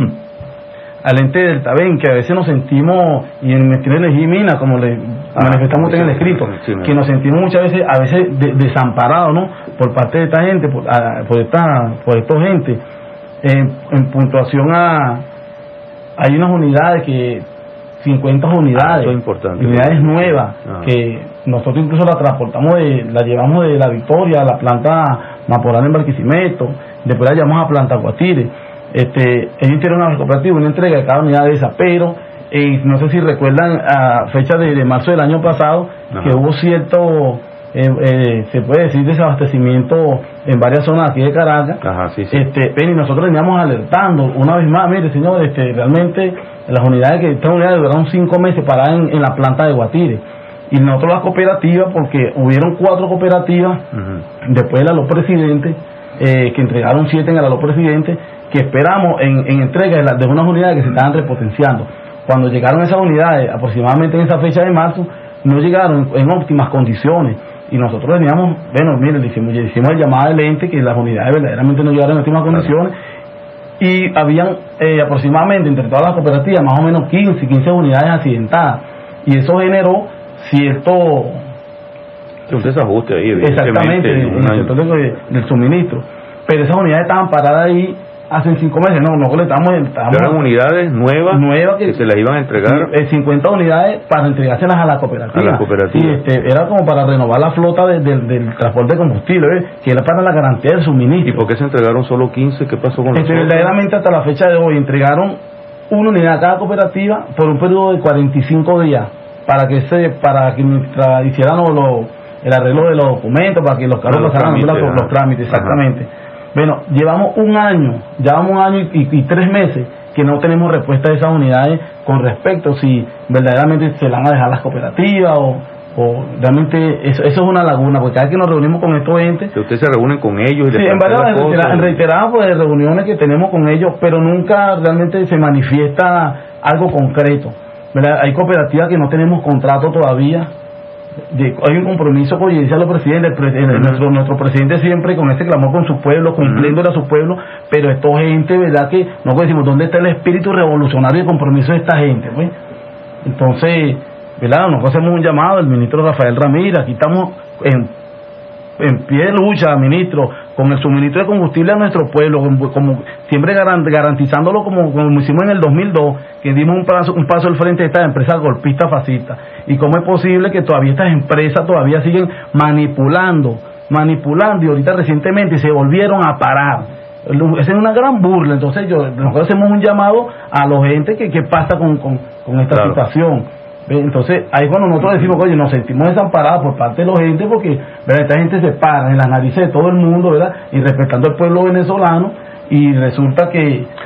al ente del Tabén, que a veces nos sentimos, y en el Ministerio de Energía y Minas, como le ah, manifestamos sí, en el escrito, sí, que nos sentimos muchas veces, a veces de, desamparados, ¿no? Por parte de esta gente, por, a, por esta, por estos gente, en, en puntuación a, hay unas unidades que, cincuenta unidades, ah, unidades nuevas, ah. que nosotros incluso la transportamos, de, la llevamos de La Victoria a la planta Maporán en Barquisimeto, después la llevamos a Planta Guatire. Este, ellos hicieron una cooperativa, una entrega de cada unidad de esa, pero eh, no sé si recuerdan a fecha de, de marzo del año pasado, ajá, que hubo cierto, eh, eh, se puede decir, desabastecimiento en varias zonas aquí de Caracas. Ajá, sí, sí. Este, y nosotros veníamos alertando una vez más, mire señor, este, realmente las unidades que estas unidades duraron cinco meses paradas en, en la planta de Guatire, y nosotros las cooperativas, porque hubieron cuatro cooperativas, uh-huh, después de la Ló Presidente, eh, que entregaron siete en la Ló Presidente, que esperamos en, en entrega de, la, de unas unidades que se estaban repotenciando. Cuando llegaron esas unidades, aproximadamente en esa fecha de marzo, no llegaron en, en óptimas condiciones, y nosotros veníamos, bueno, miren, le hicimos, le hicimos el llamado del ente que las unidades verdaderamente no llegaron en óptimas condiciones, y habían eh, aproximadamente entre todas las cooperativas más o menos quince, quince unidades accidentadas, y eso generó cierto un desajuste ahí, exactamente, en el sector del, del suministro, pero esas unidades estaban paradas ahí hace cinco meses, no, no le estamos, estamos eran unidades nuevas, nuevas que, que se las iban a entregar, eh, cincuenta unidades para entregárselas a la cooperativa, a la cooperativa. Sí, este, era como para renovar la flota de, de, del transporte de combustible, ¿eh? Que era para la garantía del suministro. ¿Y por qué se entregaron solo quince? ¿Qué pasó con este, verdaderamente hasta la fecha de hoy entregaron una unidad a cada cooperativa por un periodo de cuarenta y cinco días, para que se para que mientras hicieran lo, lo, el arreglo de los documentos, para que los carros los pasaran trámites, los, los trámites, exactamente. Ajá. Bueno, llevamos un año, llevamos un año y, y, y tres meses que no tenemos respuesta de esas unidades con respecto si verdaderamente se van a dejar las cooperativas o, o realmente eso, eso es una laguna, porque cada vez que nos reunimos con estos entes, que ustedes se reúnen con ellos y sí, en varias en reiteradas pues, reuniones que tenemos con ellos, pero nunca realmente se manifiesta algo concreto, ¿verdad? Hay cooperativas que no tenemos contrato todavía. De, hay un compromiso, como decía los presidentes, el, el, uh-huh, nuestro, nuestro presidente siempre con ese clamor con su pueblo, cumpliéndole uh-huh a su pueblo, pero esta gente, ¿verdad? Que no decimos, ¿dónde está el espíritu revolucionario y compromiso de esta gente? ¿Pues? Entonces, ¿verdad? Nosotros hacemos un llamado al ministro Rafael Ramírez, aquí estamos en, en pie de lucha, ministro, con el suministro de combustible a nuestro pueblo, como, como siempre garantizándolo como, como hicimos en el dos mil dos, que dimos un paso, un paso al frente de estas empresas golpistas fascistas. Y cómo es posible que todavía estas empresas todavía siguen manipulando, manipulando, y ahorita recientemente se volvieron a parar. Esa es una gran burla. Entonces yo, nosotros hacemos un llamado a los entes que qué pasa con, con, con esta claro situación. Entonces ahí cuando nosotros decimos, oye, nos sentimos desamparados por parte de los entes, porque ¿verdad? Esta gente se para en las narices de todo el mundo, ¿verdad? Y respetando al pueblo venezolano, y resulta que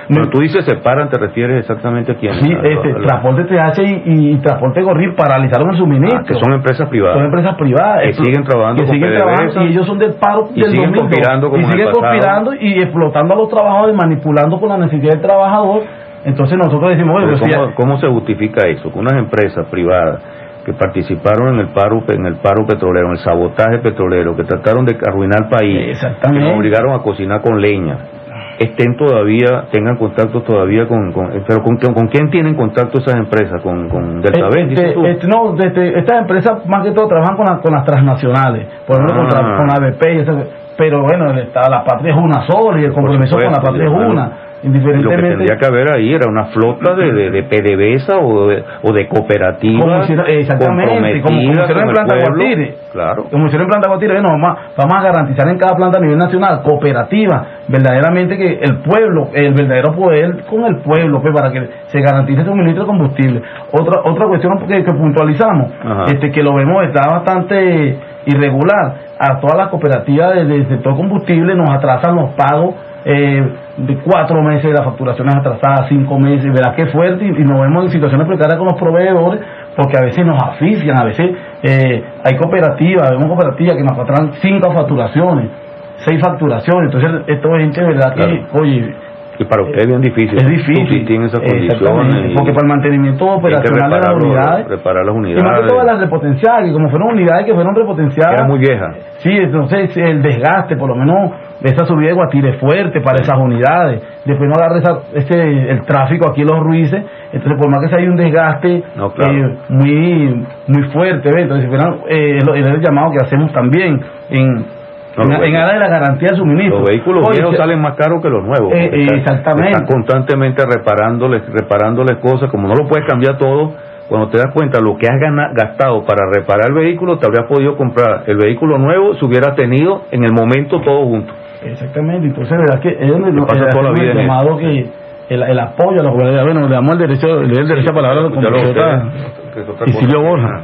Cuando tú dices separan, ¿te refieres exactamente a quién? Sí, a, este, a, a, Transporte T H y, y Transporte Gorril paralizaron el suministro. Ah, que son empresas privadas. Son empresas privadas. Que siguen trabajando que con siguen trabajando y ellos son del paro y del siguen domingo. conspirando como y siguen en el pasado. conspirando y explotando a los trabajadores, manipulando con la necesidad del trabajador. Entonces nosotros decimos, oye, ¿cómo, ya... ¿cómo se justifica eso? Que unas empresas privadas que participaron en el paro en el paro petrolero, en el sabotaje petrolero, que trataron de arruinar el país, que nos obligaron a cocinar con leña, estén todavía, tengan contacto todavía con, con pero con, con quién tienen contacto esas empresas, con, con Delta Vent, este, este, no, este, estas empresas más que todo trabajan con, la, con las transnacionales, por ejemplo ah. con, con la B P y esa, pero bueno, está, la patria es una sola y el compromiso con la patria es una. Lo que tendría que haber ahí era una flota de, de, de P D V S A o de, o de cooperativas como hicieron, exactamente, como, como hicieron en Planta Guatire, claro. como hicieron en Planta Guatire, bueno, vamos, vamos a garantizar en cada planta a nivel nacional cooperativa, verdaderamente que el pueblo, el verdadero poder con el pueblo, pues para que se garantice el suministro de combustible. Otra otra cuestión que, que puntualizamos, Ajá. este que lo vemos está bastante irregular, a todas las cooperativas del de sector combustible nos atrasan los pagos. Eh, de cuatro meses de las facturaciones atrasadas, cinco meses, verá qué fuerte, y, y nos vemos en situaciones precarias con los proveedores, porque a veces nos asfixian, a veces eh, hay cooperativas, vemos cooperativas que nos atrasan cinco facturaciones, seis facturaciones, entonces esto es gente, verdad que, claro. oye, y para usted es bien difícil. Es difícil. Tienen esas condiciones. Porque para el mantenimiento operacional de las unidades. Reparar las unidades. Y más que todas las repotenciadas, que como fueron unidades que fueron repotenciadas. Era muy vieja. Sí, entonces el desgaste, por lo menos, de esa subida de Guatire es fuerte para esas unidades. Después no agarra esa, ese, el tráfico aquí en Los Ruices. Entonces, por más que sea hay un desgaste no, claro. eh, muy muy fuerte, ¿ves? Entonces, fueran, eh, el, el llamado que hacemos también en. No, en, en aras de la garantía de suministro. Los vehículos Oye, viejos salen más caros que los nuevos. Eh, eh, están, exactamente. Están constantemente reparándoles, reparándoles cosas. Como no lo puedes cambiar todo, cuando te das cuenta lo que has gana, gastado para reparar el vehículo, te habrías podido comprar el vehículo nuevo si hubieras tenido en el momento todo junto. Exactamente. Entonces, verdad que es donde nos pasa toda la vida el llamado que el, el apoyo a la comunidad. Bueno, le damos el derecho, le doy el derecho a palabra a la compañera Isidro Borja.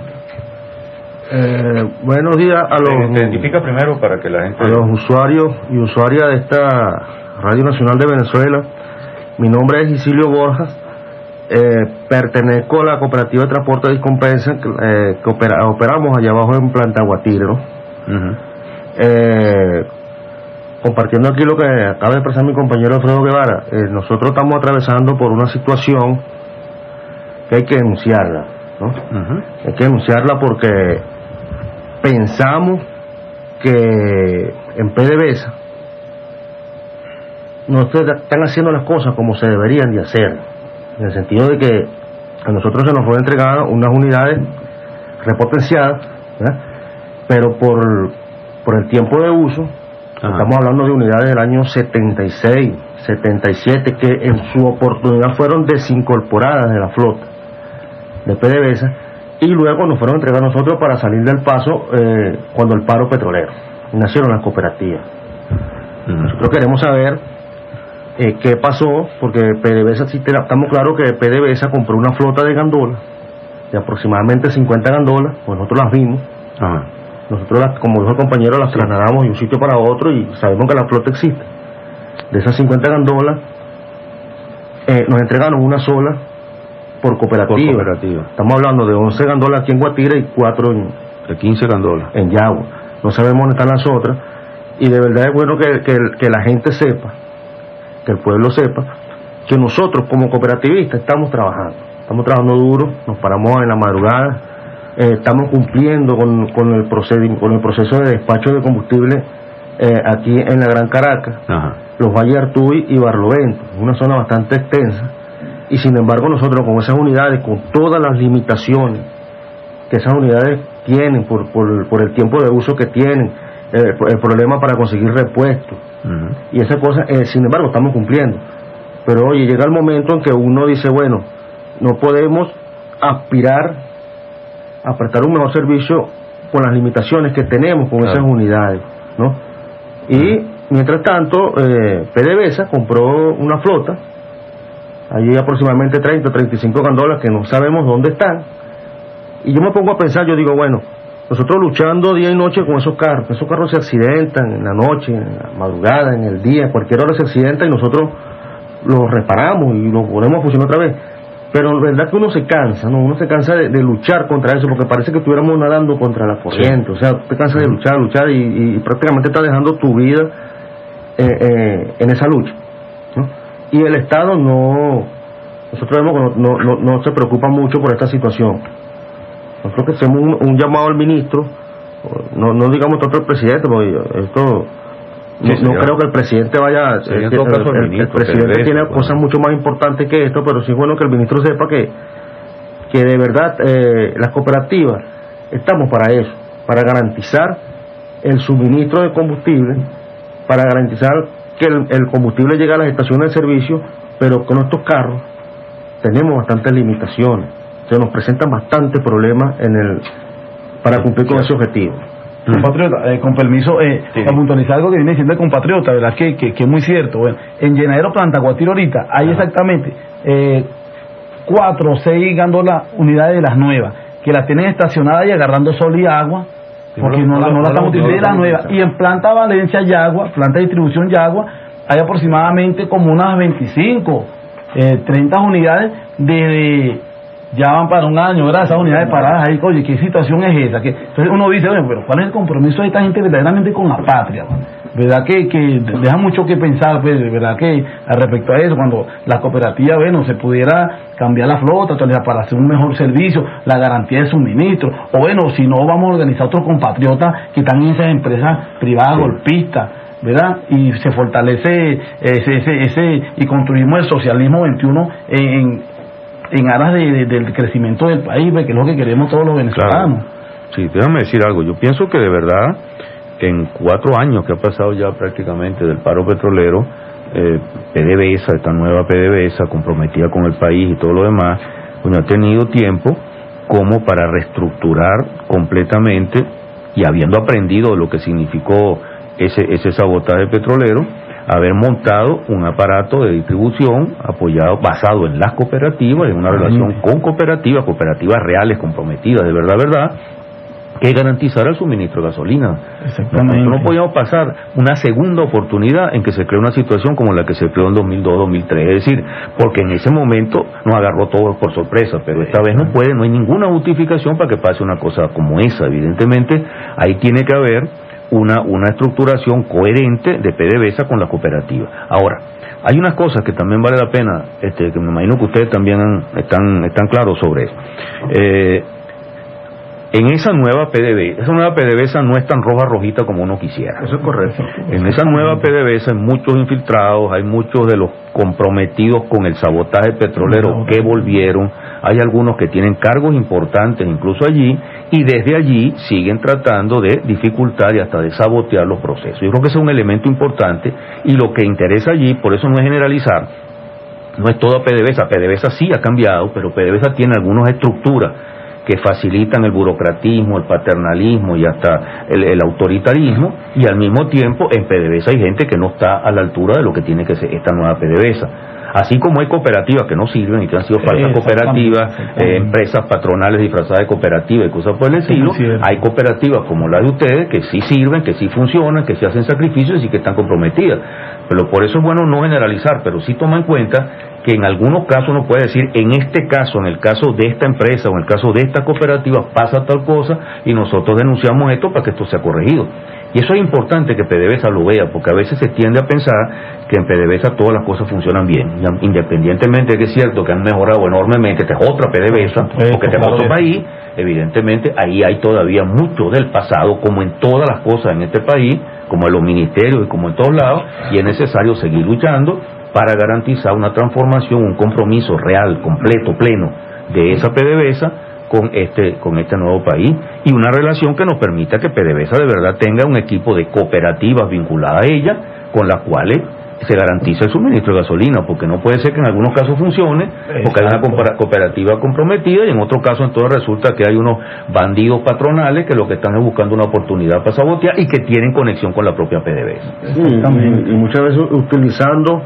Eh, buenos días a los te identifica primero para que la gente a los usuarios y usuarias de esta Radio Nacional de Venezuela. Mi nombre es Isidro Borja, eh, pertenezco a la cooperativa de transporte de Discompensa eh, que opera, operamos allá abajo en Planta Guatire, ¿no? Uh-huh. eh, compartiendo aquí lo que acaba de expresar mi compañero Alfredo Guevara, eh, nosotros estamos atravesando por una situación que hay que denunciarla, ¿no? Uh-huh. Hay que denunciarla porque pensamos que en PDVSA no están haciendo las cosas como se deberían de hacer, en el sentido de que a nosotros se nos fue entregada unas unidades repotenciadas, ¿verdad? Pero por, por el tiempo de uso, Ajá. estamos hablando de unidades del año setenta y seis, setenta y siete, que en su oportunidad fueron desincorporadas de la flota de PDVSA, y luego nos fueron entregadas a nosotros para salir del paso eh, cuando el paro petrolero, nacieron las cooperativas. Uh-huh. Nosotros queremos saber eh, qué pasó, porque PDVSA, sí, estamos claros que PDVSA compró una flota de gandolas, de aproximadamente cincuenta gandolas, pues nosotros las vimos, uh-huh. nosotros las, como dijo el compañero, las sí. trasladamos de un sitio para otro y sabemos que la flota existe. De esas cincuenta gandolas, eh, nos entregaron una sola por cooperativa. por cooperativa. Estamos hablando de once gandolas aquí en Guatire y cuatro en, de quince gandolas en Yagua. No sabemos dónde están las otras, y de verdad es bueno que, que, que la gente sepa, que el pueblo sepa, que nosotros como cooperativistas estamos trabajando, estamos trabajando duro, nos paramos en la madrugada, eh, estamos cumpliendo con, con, el proced- con el proceso de despacho de combustible eh, aquí en la Gran Caracas, Ajá. los Valles Artuy y Barlovento, una zona bastante extensa. Y sin embargo nosotros con esas unidades, con todas las limitaciones que esas unidades tienen por, por, por el tiempo de uso que tienen, eh, el problema para conseguir repuestos, uh-huh. y esas cosas, eh, sin embargo estamos cumpliendo. Pero oye, llega el momento en que uno dice, bueno, no podemos aspirar a prestar un mejor servicio con las limitaciones que tenemos con claro. esas unidades, ¿no? Y uh-huh. mientras tanto, eh, PDVSA compró una flota. Allí aproximadamente treinta, treinta y cinco gandolas que no sabemos dónde están. Y yo me pongo a pensar, yo digo, bueno, nosotros luchando día y noche con esos carros, esos carros se accidentan en la noche, en la madrugada, en el día, a cualquier hora se accidentan, y nosotros lo reparamos y lo ponemos a funcionar otra vez. Pero la verdad que uno se cansa, ¿no? Uno se cansa de, de luchar contra eso, porque parece que estuviéramos nadando contra la corriente. Sí. O sea, te cansas de luchar, luchar y, y prácticamente estás dejando tu vida eh, eh, en esa lucha, ¿no? Y el Estado no, nosotros vemos que no, no, no, no se preocupa mucho por esta situación. Nosotros que hacemos un, un llamado al ministro, no, no digamos tanto al presidente, porque esto... No, sí, no creo que el presidente vaya, el, el, el, el, el presidente tiene bueno. cosas mucho más importantes que esto, pero sí es bueno que el ministro sepa que que de verdad eh, las cooperativas estamos para eso, para garantizar el suministro de combustible, para garantizar que el, el combustible llegue a las estaciones de servicio, pero con estos carros tenemos bastantes limitaciones, se nos presentan bastantes problemas en el para cumplir con ese objetivo. Compatriota, eh, con permiso, eh, sí. para puntualizar algo que viene diciendo el compatriota, ¿verdad? Que, que, que es muy cierto. Bueno, en Llenadero Planta Guatire ahorita hay Ajá. exactamente eh, cuatro o seis gándolas unidades de las nuevas, que las tienen estacionadas y agarrando sol y agua, porque no, no, no, no, no la están utilizando no, no, las nuevas. Y en Planta Valencia Yagua, planta de distribución Yagua, hay aproximadamente como unas veinticinco, eh, treinta unidades de... de ya van para un año, ¿verdad? Esas unidades paradas ahí, oye, ¿qué situación es esa? Que, entonces uno dice, bueno, pero ¿cuál es el compromiso de esta gente verdaderamente con la patria? ¿Verdad que, que deja mucho que pensar, pues, verdad que al respecto a eso, cuando la cooperativa, bueno, se pudiera cambiar la flota para hacer un mejor servicio, la garantía de suministro, o bueno, si no, vamos a organizar otros compatriotas que están en esas empresas privadas, sí. golpistas, ¿verdad? Y se fortalece ese, ese, ese, y construimos el socialismo veintiuno en en aras de, de, del crecimiento del país, que es lo que queremos todos los venezolanos. Claro. Sí, déjame decir algo. Yo pienso que de verdad, en cuatro años que ha pasado ya prácticamente del paro petrolero, eh, PDVSA, esta nueva PDVSA, comprometida con el país y todo lo demás, bueno, ha tenido tiempo como para reestructurar completamente, y habiendo aprendido lo que significó ese, ese sabotaje petrolero, haber montado un aparato de distribución apoyado, basado en las cooperativas, en una relación con cooperativas, cooperativas reales, comprometidas, de verdad, verdad, que garantizara el suministro de gasolina. Exactamente. No, no podíamos pasar una segunda oportunidad en que se cree una situación como la que se creó en dos mil dos, dos mil tres, es decir, porque en ese momento nos agarró todos por sorpresa, pero esta vez no puede, no hay ninguna justificación para que pase una cosa como esa. Evidentemente, ahí tiene que haber Una, una estructuración coherente de PDVSA con la cooperativa. Ahora, hay unas cosas que también vale la pena, este, que me imagino que ustedes también han, están, están claros sobre eso. Eh, en esa nueva PDVSA, esa nueva PDVSA no es tan roja rojita como uno quisiera. Eso es correcto. En esa nueva PDVSA hay muchos infiltrados, hay muchos de los comprometidos con el sabotaje petrolero que volvieron, hay algunos que tienen cargos importantes incluso allí, y desde allí siguen tratando de dificultar y hasta de sabotear los procesos. Yo creo que ese es un elemento importante, y lo que interesa allí, por eso no es generalizar, no es toda PDVSA, PDVSA sí ha cambiado, pero PDVSA tiene algunas estructuras que facilitan el burocratismo, el paternalismo y hasta el, el autoritarismo, y al mismo tiempo en PDVSA hay gente que no está a la altura de lo que tiene que ser esta nueva PDVSA. Así como hay cooperativas que no sirven y que han sido falsas sí, cooperativas, eh, empresas patronales disfrazadas de cooperativas y cosas por el estilo, sí, hay cooperativas como la de ustedes que sí sirven, que sí funcionan, que sí hacen sacrificios y que están comprometidas. Pero por eso es bueno no generalizar, pero sí toma en cuenta que en algunos casos uno puede decir, en este caso, en el caso de esta empresa o en el caso de esta cooperativa pasa tal cosa y nosotros denunciamos esto para que esto sea corregido. Y eso es importante que PDVSA lo vea, porque a veces se tiende a pensar que en PDVSA todas las cosas funcionan bien, independientemente de que es cierto que han mejorado enormemente. Esta es otra PDVSA, porque este es otro país, evidentemente ahí hay todavía mucho del pasado, como en todas las cosas en este país, como en los ministerios y como en todos lados, y es necesario seguir luchando para garantizar una transformación, un compromiso real, completo, pleno de esa PDVSA con este con este nuevo país, y una relación que nos permita que PDVSA de verdad tenga un equipo de cooperativas vinculadas a ella, con las cuales se garantice el suministro de gasolina, porque no puede ser que en algunos casos funcione, porque hay una cooperativa comprometida, y en otro caso entonces resulta que hay unos bandidos patronales que lo que están es buscando una oportunidad para sabotear y que tienen conexión con la propia PDVSA. Sí, y, y muchas veces utilizando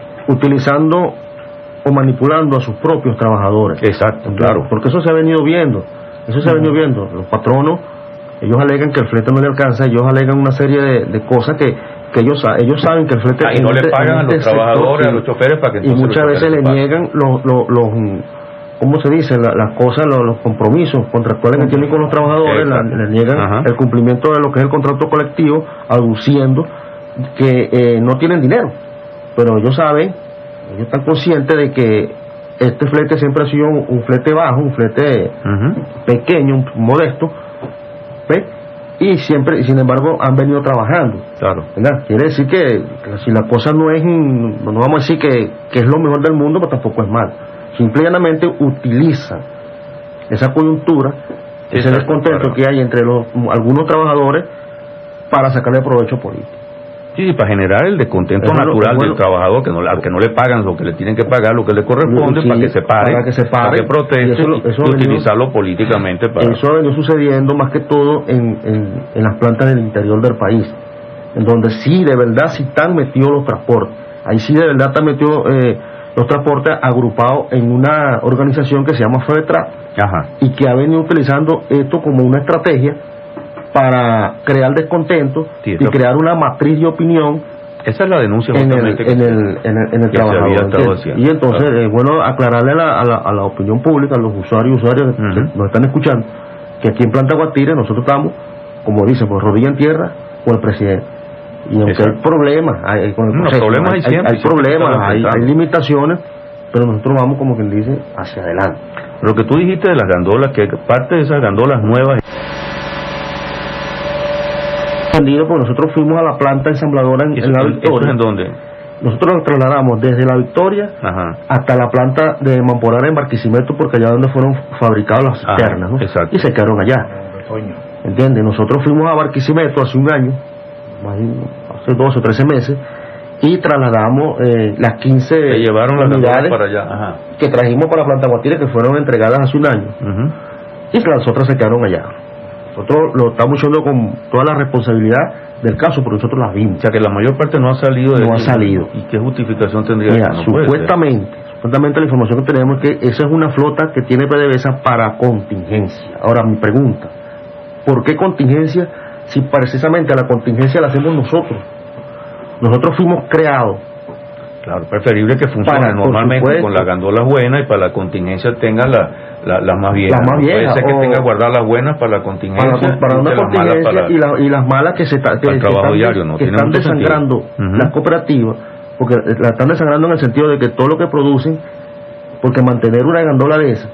utilizando o manipulando a sus propios trabajadores. Exacto, claro. Porque eso se ha venido viendo, eso se ha venido viendo. Los patronos, ellos alegan que el flete no le alcanza, ellos alegan una serie de, de cosas que, que ellos ellos saben que el flete ah, y no este, le pagan a los este trabajadores, sector, a los choferes para que y muchas veces le niegan los, los, los ¿cómo se dice? La, las cosas, los, los compromisos contractuales que tienen con los trabajadores, la, le niegan Ajá. el cumplimiento de lo que es el contrato colectivo, aduciendo que eh, no tienen dinero, pero ellos saben, ellos están conscientes de que este flete siempre ha sido un, un flete bajo, un flete uh-huh. pequeño, un, modesto, ¿ves? Y siempre, y sin embargo, han venido trabajando. Claro. ¿Verdad? Quiere decir que, que si la cosa no es, no vamos a decir que, que es lo mejor del mundo, pero tampoco es mal. Simple y llanamente utilizan esa coyuntura, sí, ese descontento claro. que hay entre los algunos trabajadores para sacarle provecho político. Sí, para generar el descontento es natural bueno, del trabajador, que no, al que no le pagan lo que le tienen que pagar, lo que le corresponde, sí, para que se pare, para que, se pare, para que proteste, eso, eso y venido, utilizarlo políticamente para... Eso ha venido sucediendo más que todo en, en, en las plantas del interior del país, en donde sí, de verdad, sí están metidos los transportes. Ahí sí, de verdad, están metidos eh, los transportes agrupados en una organización que se llama FEDETRAN, y que ha venido utilizando esto como una estrategia para crear descontento sí, y crear una matriz de opinión. Esa es la denuncia en el, en, el, en el, en el trabajador. Y entonces es claro. bueno aclararle a la, a, la, a la opinión pública, a los usuarios y usuarios uh-huh. que nos están escuchando, que aquí en Planta Guatire nosotros estamos, como dice, por rodilla en tierra o el presidente. Y aunque Exacto. hay problemas, hay, con el no, proceso, problemas hay, siempre, hay, hay problemas, hay, hay limitaciones, pero nosotros vamos, como quien dice, hacia adelante. Lo que tú dijiste de las gandolas, que parte de esas gandolas nuevas... Porque nosotros fuimos a la planta ensambladora en, en la Victoria. ¿En dónde? Nosotros nos trasladamos desde la Victoria Ajá. hasta la planta de Mamporara en Barquisimeto, porque allá donde fueron fabricadas las cisternas, ¿no? Exacto. Y se quedaron allá. ¿Entiendes? Nosotros fuimos a Barquisimeto hace un año, hace doce o trece meses, y trasladamos eh, las quince llevaron unidades para allá. Ajá. que trajimos para la planta Guatire, que fueron entregadas hace un año. Uh-huh. Y las otras se quedaron allá. Nosotros lo estamos haciendo con toda la responsabilidad del caso, porque nosotros las vimos. O sea, que la mayor parte no ha salido de No ha salido. ¿Y qué justificación tendría? Mira, no supuestamente, supuestamente la información que tenemos es que esa es una flota que tiene PDVSA para contingencia. Ahora, mi pregunta, ¿por qué contingencia si precisamente a la contingencia la hacemos nosotros? Nosotros fuimos creados. Claro, preferible que funcione para, normalmente con las gandolas buenas y para la contingencia tenga la, la, las más viejas. Las más viejas. Puede ser que tenga guardar las buenas para la contingencia. Para, para una contingencia para, y, la, y las malas que se ta, que, que están, diario, no que están desangrando uh-huh. las cooperativas, porque la están desangrando en el sentido de que todo lo que producen, porque mantener una gandola de esa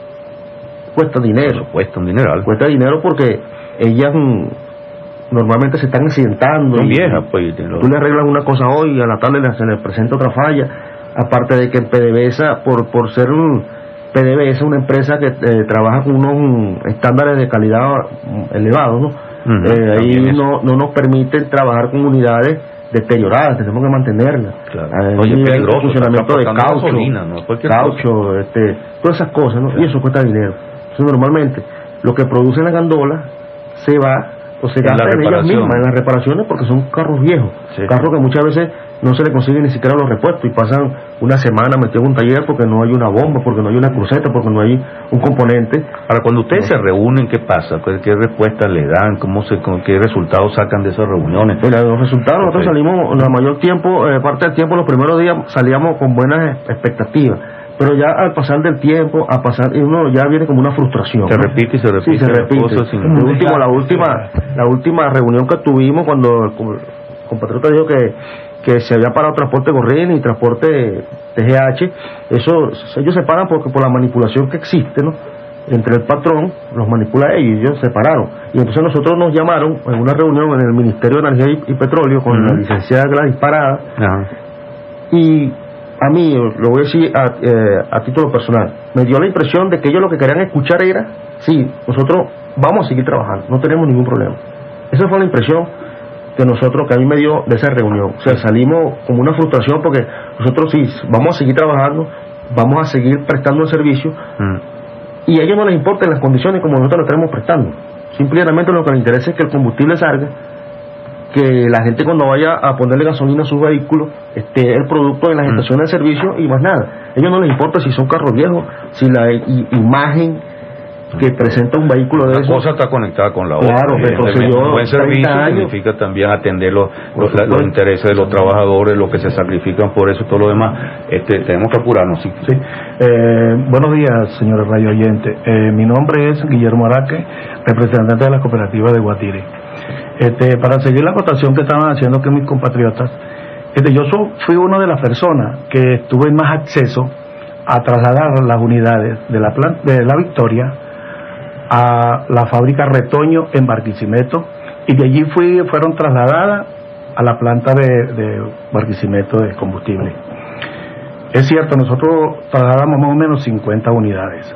cuesta dinero. Eso cuesta un dineral. Cuesta dinero porque ellas normalmente se están accidentando. Son viejas, pues. Tú le arreglas una cosa hoy y a la tarde se le presenta otra falla. Aparte de que el PDVSA, por, por ser un PDVSA, una empresa que eh, trabaja con unos estándares de calidad elevados, ¿no? Uh-huh, eh, ahí no, no nos permiten trabajar con unidades deterioradas, tenemos que mantenerlas. Claro. Eh, Oye, nivel peligroso, de funcionamiento de caucho, gasolina, ¿no? caucho este, todas esas cosas, ¿no? Claro. Y eso cuesta dinero. Entonces, normalmente, lo que producen las gandolas se va o se gasta en, en ellas mismas, en las reparaciones, porque son carros viejos, sí. carros que muchas veces no se le consiguen ni siquiera los repuestos y pasan una semana metidos en un taller porque no hay una bomba, porque no hay una cruceta, porque no hay un componente. Ahora, cuando ustedes no. se reúnen, ¿qué pasa? ¿Qué respuestas le dan? ¿Cómo se, con ¿Qué resultados sacan de esas reuniones? Mira, los resultados, nosotros okay. salimos, la mayor tiempo, eh, parte del tiempo, los primeros días salíamos con buenas expectativas. Pero ya al pasar del tiempo, a pasar, uno ya viene como una frustración. Se ¿no? repite y se repite. Sí, se repite. Sin... El último, la última, la última reunión que tuvimos cuando el compatriota dijo que, que se había parado transporte Gorrín y transporte T G H, eso ellos se paran porque por la manipulación que existe, ¿no? Entre el patrón, los manipula ellos, y ellos se pararon. Y entonces nosotros nos llamaron en una reunión en el Ministerio de Energía y, y Petróleo con uh-huh. la licenciada Gladys Parada, uh-huh. y a mí, lo voy a decir a, eh, a título personal, me dio la impresión de que ellos lo que querían escuchar era, sí, nosotros vamos a seguir trabajando, no tenemos ningún problema. Esa fue la impresión que nosotros, que a mí me dio de esa reunión. O sea, salimos como una frustración porque nosotros sí, vamos a seguir trabajando, vamos a seguir prestando el servicio, mm. y a ellos no les importan las condiciones como nosotros lo estaremos prestando. Simplemente lo que les interesa es que el combustible salga, que la gente cuando vaya a ponerle gasolina a sus vehículos esté el producto en las estaciones de servicio y más nada. A ellos no les importa si son carros viejos, si la i- imagen que presenta un vehículo de Una eso. cosa está conectada con la otra. Claro, retrocedió un buen servicio años. significa también atender los, los, los intereses de los trabajadores, los que se sacrifican por eso, todo lo demás. Este, tenemos que apurarnos. Sí. Sí. Eh, buenos días, señores radio oyentes. Eh, mi nombre es Guillermo Araque, representante de la cooperativa de Guatire. Este, para seguir la votación que estaban haciendo que mis compatriotas, este, yo so, fui una de las personas que tuve más acceso a trasladar las unidades de la planta de la Victoria a la fábrica Retoño en Barquisimeto, y de allí fui, fueron trasladadas a la planta de, de Barquisimeto de combustible. Es cierto, nosotros trasladamos más o menos cincuenta unidades,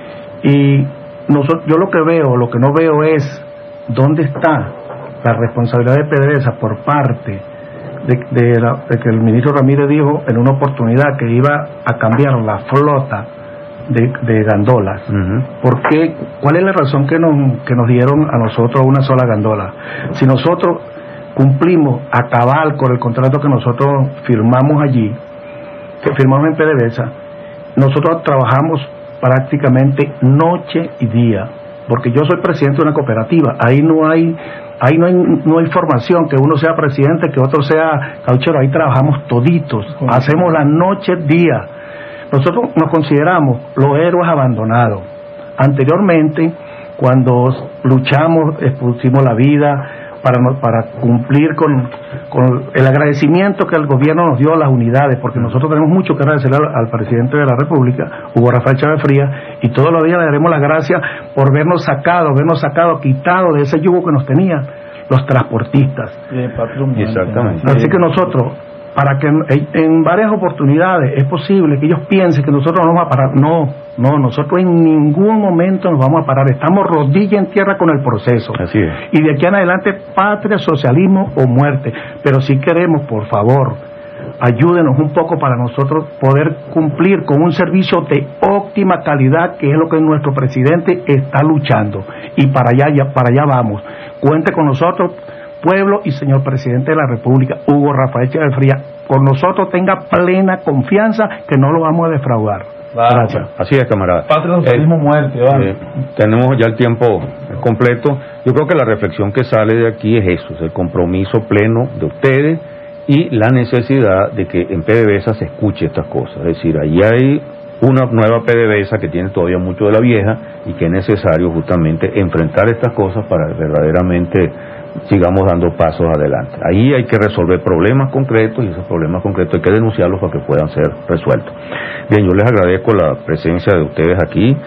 y nosotros, yo lo que veo, lo que no veo es dónde está la responsabilidad de PDVSA por parte de, de, la, de que el ministro Ramírez dijo en una oportunidad que iba a cambiar la flota de, de gandolas. Uh-huh. ¿Por qué? ¿Cuál es la razón que nos, que nos dieron a nosotros una sola gandola? Si nosotros cumplimos a cabal con el contrato que nosotros firmamos allí, que firmamos en PDVSA, nosotros trabajamos prácticamente noche y día, porque yo soy presidente de una cooperativa. Ahí no hay ahí no hay no hay formación que uno sea presidente, que otro sea cauchero. Ahí trabajamos toditos, hacemos la noche día. Nosotros nos consideramos los héroes abandonados. Anteriormente, cuando luchamos, expusimos la vida para para cumplir con, con el agradecimiento que el gobierno nos dio a las unidades, porque nosotros tenemos mucho que agradecerle al, al presidente de la República, Hugo Rafael Chávez Frías, y todos los días le daremos las gracias por vernos sacado, vernos sacado, quitado de ese yugo que nos tenían los transportistas. Exactamente. Así que nosotros, para que en, en varias oportunidades es posible que ellos piensen que nosotros no vamos a parar. No, no, nosotros en ningún momento nos vamos a parar. Estamos rodilla en tierra con el proceso. Así es. Y de aquí en adelante, patria, socialismo o muerte. Pero si queremos, por favor, ayúdenos un poco para nosotros poder cumplir con un servicio de óptima calidad, que es lo que nuestro presidente está luchando. Y para allá, ya, para allá vamos. Cuente con nosotros, pueblo y señor presidente de la República, Hugo Rafael Chávez Frías. Con nosotros tenga plena confianza que no lo vamos a defraudar. Claro. Gracias. Así es, camarada. Patria, socialismo, eh, muerte. Vale. Eh, tenemos ya el tiempo completo. Yo creo que la reflexión que sale de aquí es eso, es el compromiso pleno de ustedes y la necesidad de que en PDVSA se escuche estas cosas. Es decir, ahí hay una nueva PDVSA que tiene todavía mucho de la vieja y que es necesario justamente enfrentar estas cosas para verdaderamente sigamos dando pasos adelante. Ahí hay que resolver problemas concretos y esos problemas concretos hay que denunciarlos para que puedan ser resueltos. Bien, yo les agradezco la presencia de ustedes aquí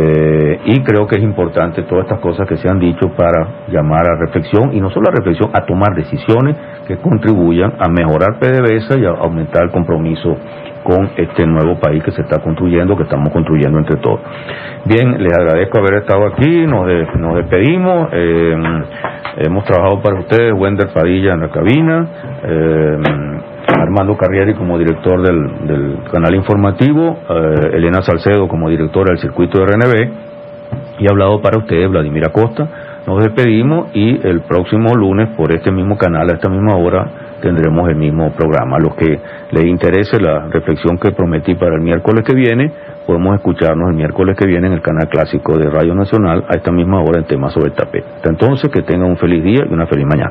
eh, y creo que es importante todas estas cosas que se han dicho para llamar a reflexión, y no solo a reflexión, a tomar decisiones que contribuyan a mejorar PDVSA y a aumentar el compromiso con este nuevo país que se está construyendo, que estamos construyendo entre todos. Bien, les agradezco haber estado aquí, nos, de, nos despedimos, eh, hemos trabajado para ustedes, Wender Padilla en la cabina, eh, Armando Carrieri como director del, del canal informativo, eh, Elena Salcedo como directora del circuito de R N B, y ha hablado para ustedes Vladimir Acosta. Nos despedimos y el próximo lunes por este mismo canal, a esta misma hora, tendremos el mismo programa. A los que les interese la reflexión que prometí para el miércoles que viene, podemos escucharnos el miércoles que viene en el canal clásico de Radio Nacional a esta misma hora en Temas sobre el Tapete. Hasta entonces, que tengan un feliz día y una feliz mañana.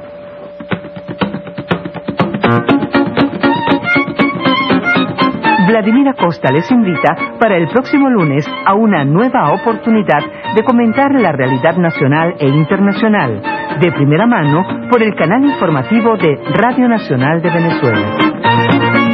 Vladimir Acosta les invita para el próximo lunes a una nueva oportunidad de comentar la realidad nacional e internacional, de primera mano por el canal informativo de Radio Nacional de Venezuela.